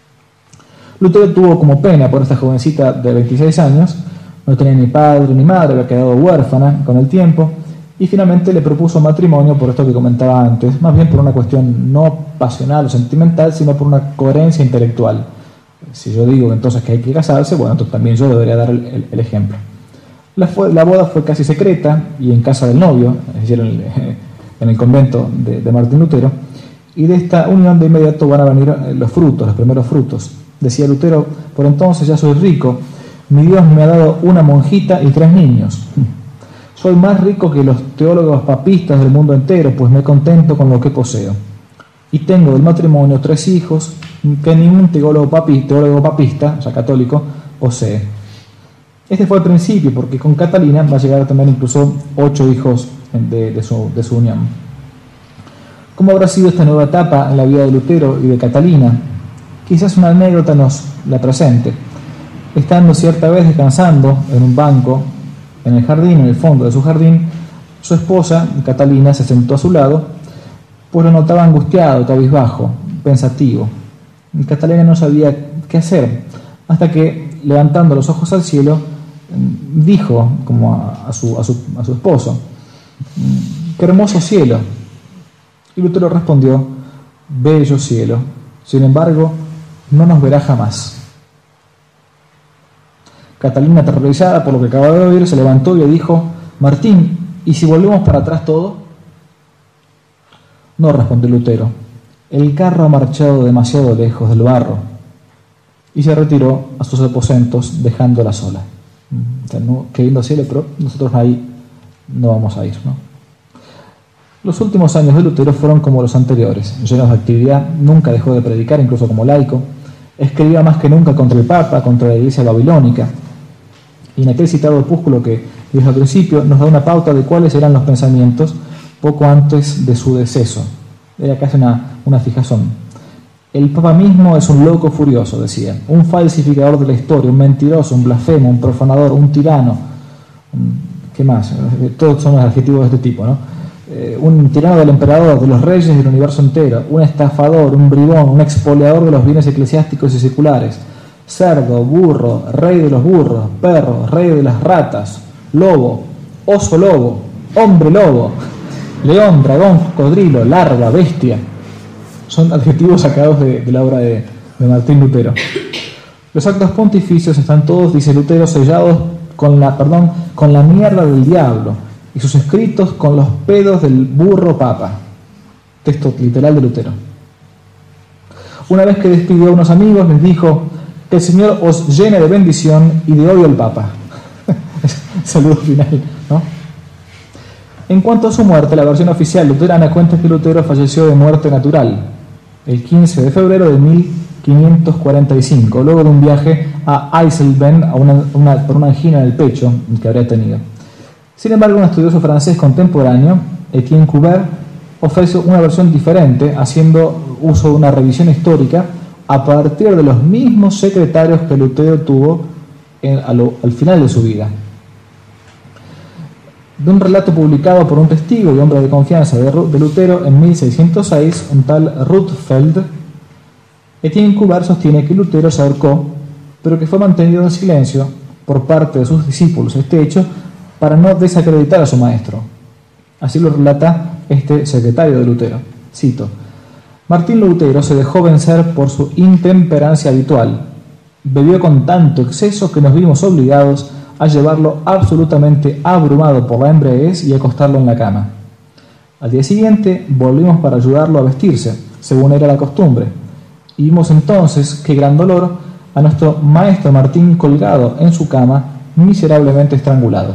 Lutero tuvo como pena por esta jovencita de veintiséis años, no tenía ni padre ni madre, había quedado huérfana con el tiempo y finalmente le propuso matrimonio por esto que comentaba antes, más bien por una cuestión no pasional o sentimental, sino por una coherencia intelectual. Si yo digo entonces que hay que casarse, bueno, entonces también yo debería dar el, el, el ejemplo. La, fue, la boda fue casi secreta y en casa del novio, es decir, en el, en el convento de, de Martín Lutero, y de esta unión de inmediato van a venir los frutos, los primeros frutos. Decía Lutero: por entonces ya soy rico, mi Dios me ha dado una monjita y tres niños. Soy más rico que los teólogos papistas del mundo entero, pues me contento con lo que poseo. Y tengo del matrimonio tres hijos que ningún teólogo papista, teólogo papista, o sea, católico, posee. Este fue el principio, porque con Catalina va a llegar a tener incluso ocho hijos de, de, su, de su unión. ¿Cómo habrá sido esta nueva etapa en la vida de Lutero y de Catalina? Quizás una anécdota nos la presente. Estando cierta vez descansando en un banco en el jardín, en el fondo de su jardín, su esposa, Catalina, se sentó a su lado, pues lo notaba angustiado, cabizbajo, pensativo. Y Catalina no sabía qué hacer, hasta que, levantando los ojos al cielo, dijo como a, a, su, a, su, a su esposo: ¡qué hermoso cielo! Y Lutero respondió: bello cielo, sin embargo no nos verá jamás. Catalina, aterrorizada por lo que acababa de oír, se levantó y le dijo: Martín, ¿y si volvemos para atrás todo? No, respondió Lutero, el carro ha marchado demasiado lejos del barro, y se retiró a sus aposentos dejándola sola. O sea, no, qué lindo cielo, pero nosotros ahí no vamos a ir, ¿no? Los últimos años de Lutero fueron como los anteriores, llenos de actividad. Nunca dejó de predicar, incluso como laico. Escribía más que nunca contra el Papa, contra la Iglesia babilónica. Y en aquel citado opúsculo que dije al principio, nos da una pauta de cuáles eran los pensamientos poco antes de su deceso. Era casi una, una fijazón. El Papa mismo es un loco furioso, decía, un falsificador de la historia, un mentiroso, un blasfemo, un profanador, un tirano. ¿Qué más? Todos son los adjetivos de este tipo, ¿no? Eh, un tirano del emperador, de los reyes del universo entero, un estafador, un bribón, un expoliador de los bienes eclesiásticos y seculares, cerdo, burro, rey de los burros, perro, rey de las ratas, lobo, oso lobo, hombre lobo, león, dragón, cocodrilo, larva, bestia. Son adjetivos sacados de, de la obra de, de Martín Lutero. Los actos pontificios están todos, dice Lutero, sellados con la, perdón, con la mierda del diablo, y sus escritos con los pedos del burro papa. Texto literal de Lutero. Una vez que despidió a unos amigos, les dijo: que el Señor os llene de bendición y de odio al papa. Saludo final, ¿no? En cuanto a su muerte, la versión oficial luterana cuenta que Lutero falleció de muerte natural el quince de febrero de mil quinientos cuarenta y cinco, luego de un viaje a Eisleben a una, una, por una angina en el pecho que habría tenido. Sin embargo, un estudioso francés contemporáneo, Etienne Cuber, ofrece una versión diferente, haciendo uso de una revisión histórica a partir de los mismos secretarios que Lutero tuvo en, a lo, al final de su vida. De un relato publicado por un testigo y hombre de confianza de, de Lutero en mil seiscientos seis, un tal Rutfeld, Etienne Cuber sostiene que Lutero se ahorcó, pero que fue mantenido en silencio por parte de sus discípulos este hecho para no desacreditar a su maestro. Así lo relata este secretario de Lutero. Cito: Martín Lutero se dejó vencer por su intemperancia habitual. Bebió con tanto exceso que nos vimos obligados a llevarlo absolutamente abrumado por la embriaguez y acostarlo en la cama. Al día siguiente volvimos para ayudarlo a vestirse, según era la costumbre, y vimos entonces qué gran dolor a nuestro maestro Martín colgado en su cama, miserablemente estrangulado.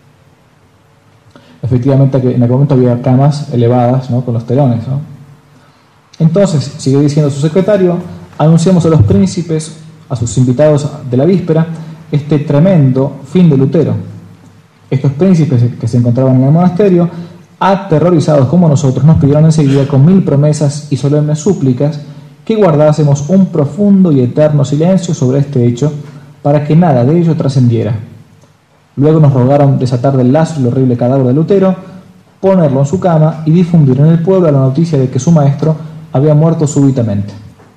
Efectivamente, en aquel momento había camas elevadas, ¿no?, con los telones, ¿no? Entonces, sigue diciendo su secretario, anunciamos a los príncipes, a sus invitados de la víspera, este tremendo fin de Lutero. Estos príncipes que se encontraban en el monasterio, aterrorizados como nosotros, nos pidieron enseguida con mil promesas y solemnes súplicas que guardásemos un profundo y eterno silencio sobre este hecho para que nada de ello trascendiera. Luego nos rogaron desatar del lazo el horrible cadáver de Lutero, ponerlo en su cama y difundir en el pueblo la noticia de que su maestro había muerto súbitamente.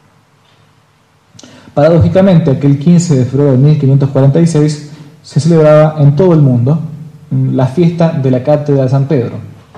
Paradójicamente, aquel quince de febrero de mil quinientos cuarenta y seis se celebraba en todo el mundo la fiesta de la Cátedra de San Pedro,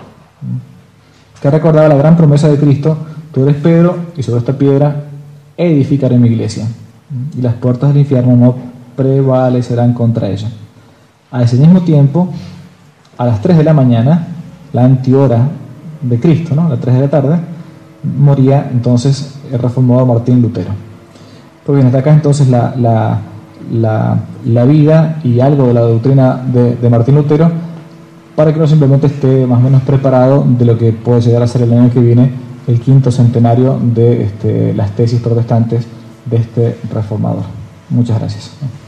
que recordaba la gran promesa de Cristo: tú eres Pedro, y sobre esta piedra edificaré mi iglesia, y las puertas del infierno no prevalecerán contra ella. A ese mismo tiempo, a las tres de la mañana, la antihora de Cristo, ¿no?, a las tres de la tarde, moría entonces el reformador Martín Lutero. Pues bien, hasta acá entonces la, la, la, la vida y algo de la doctrina de, de Martín Lutero, para que uno simplemente esté más o menos preparado de lo que puede llegar a ser el año que viene, el quinto centenario de este, las tesis protestantes de este reformador. Muchas gracias.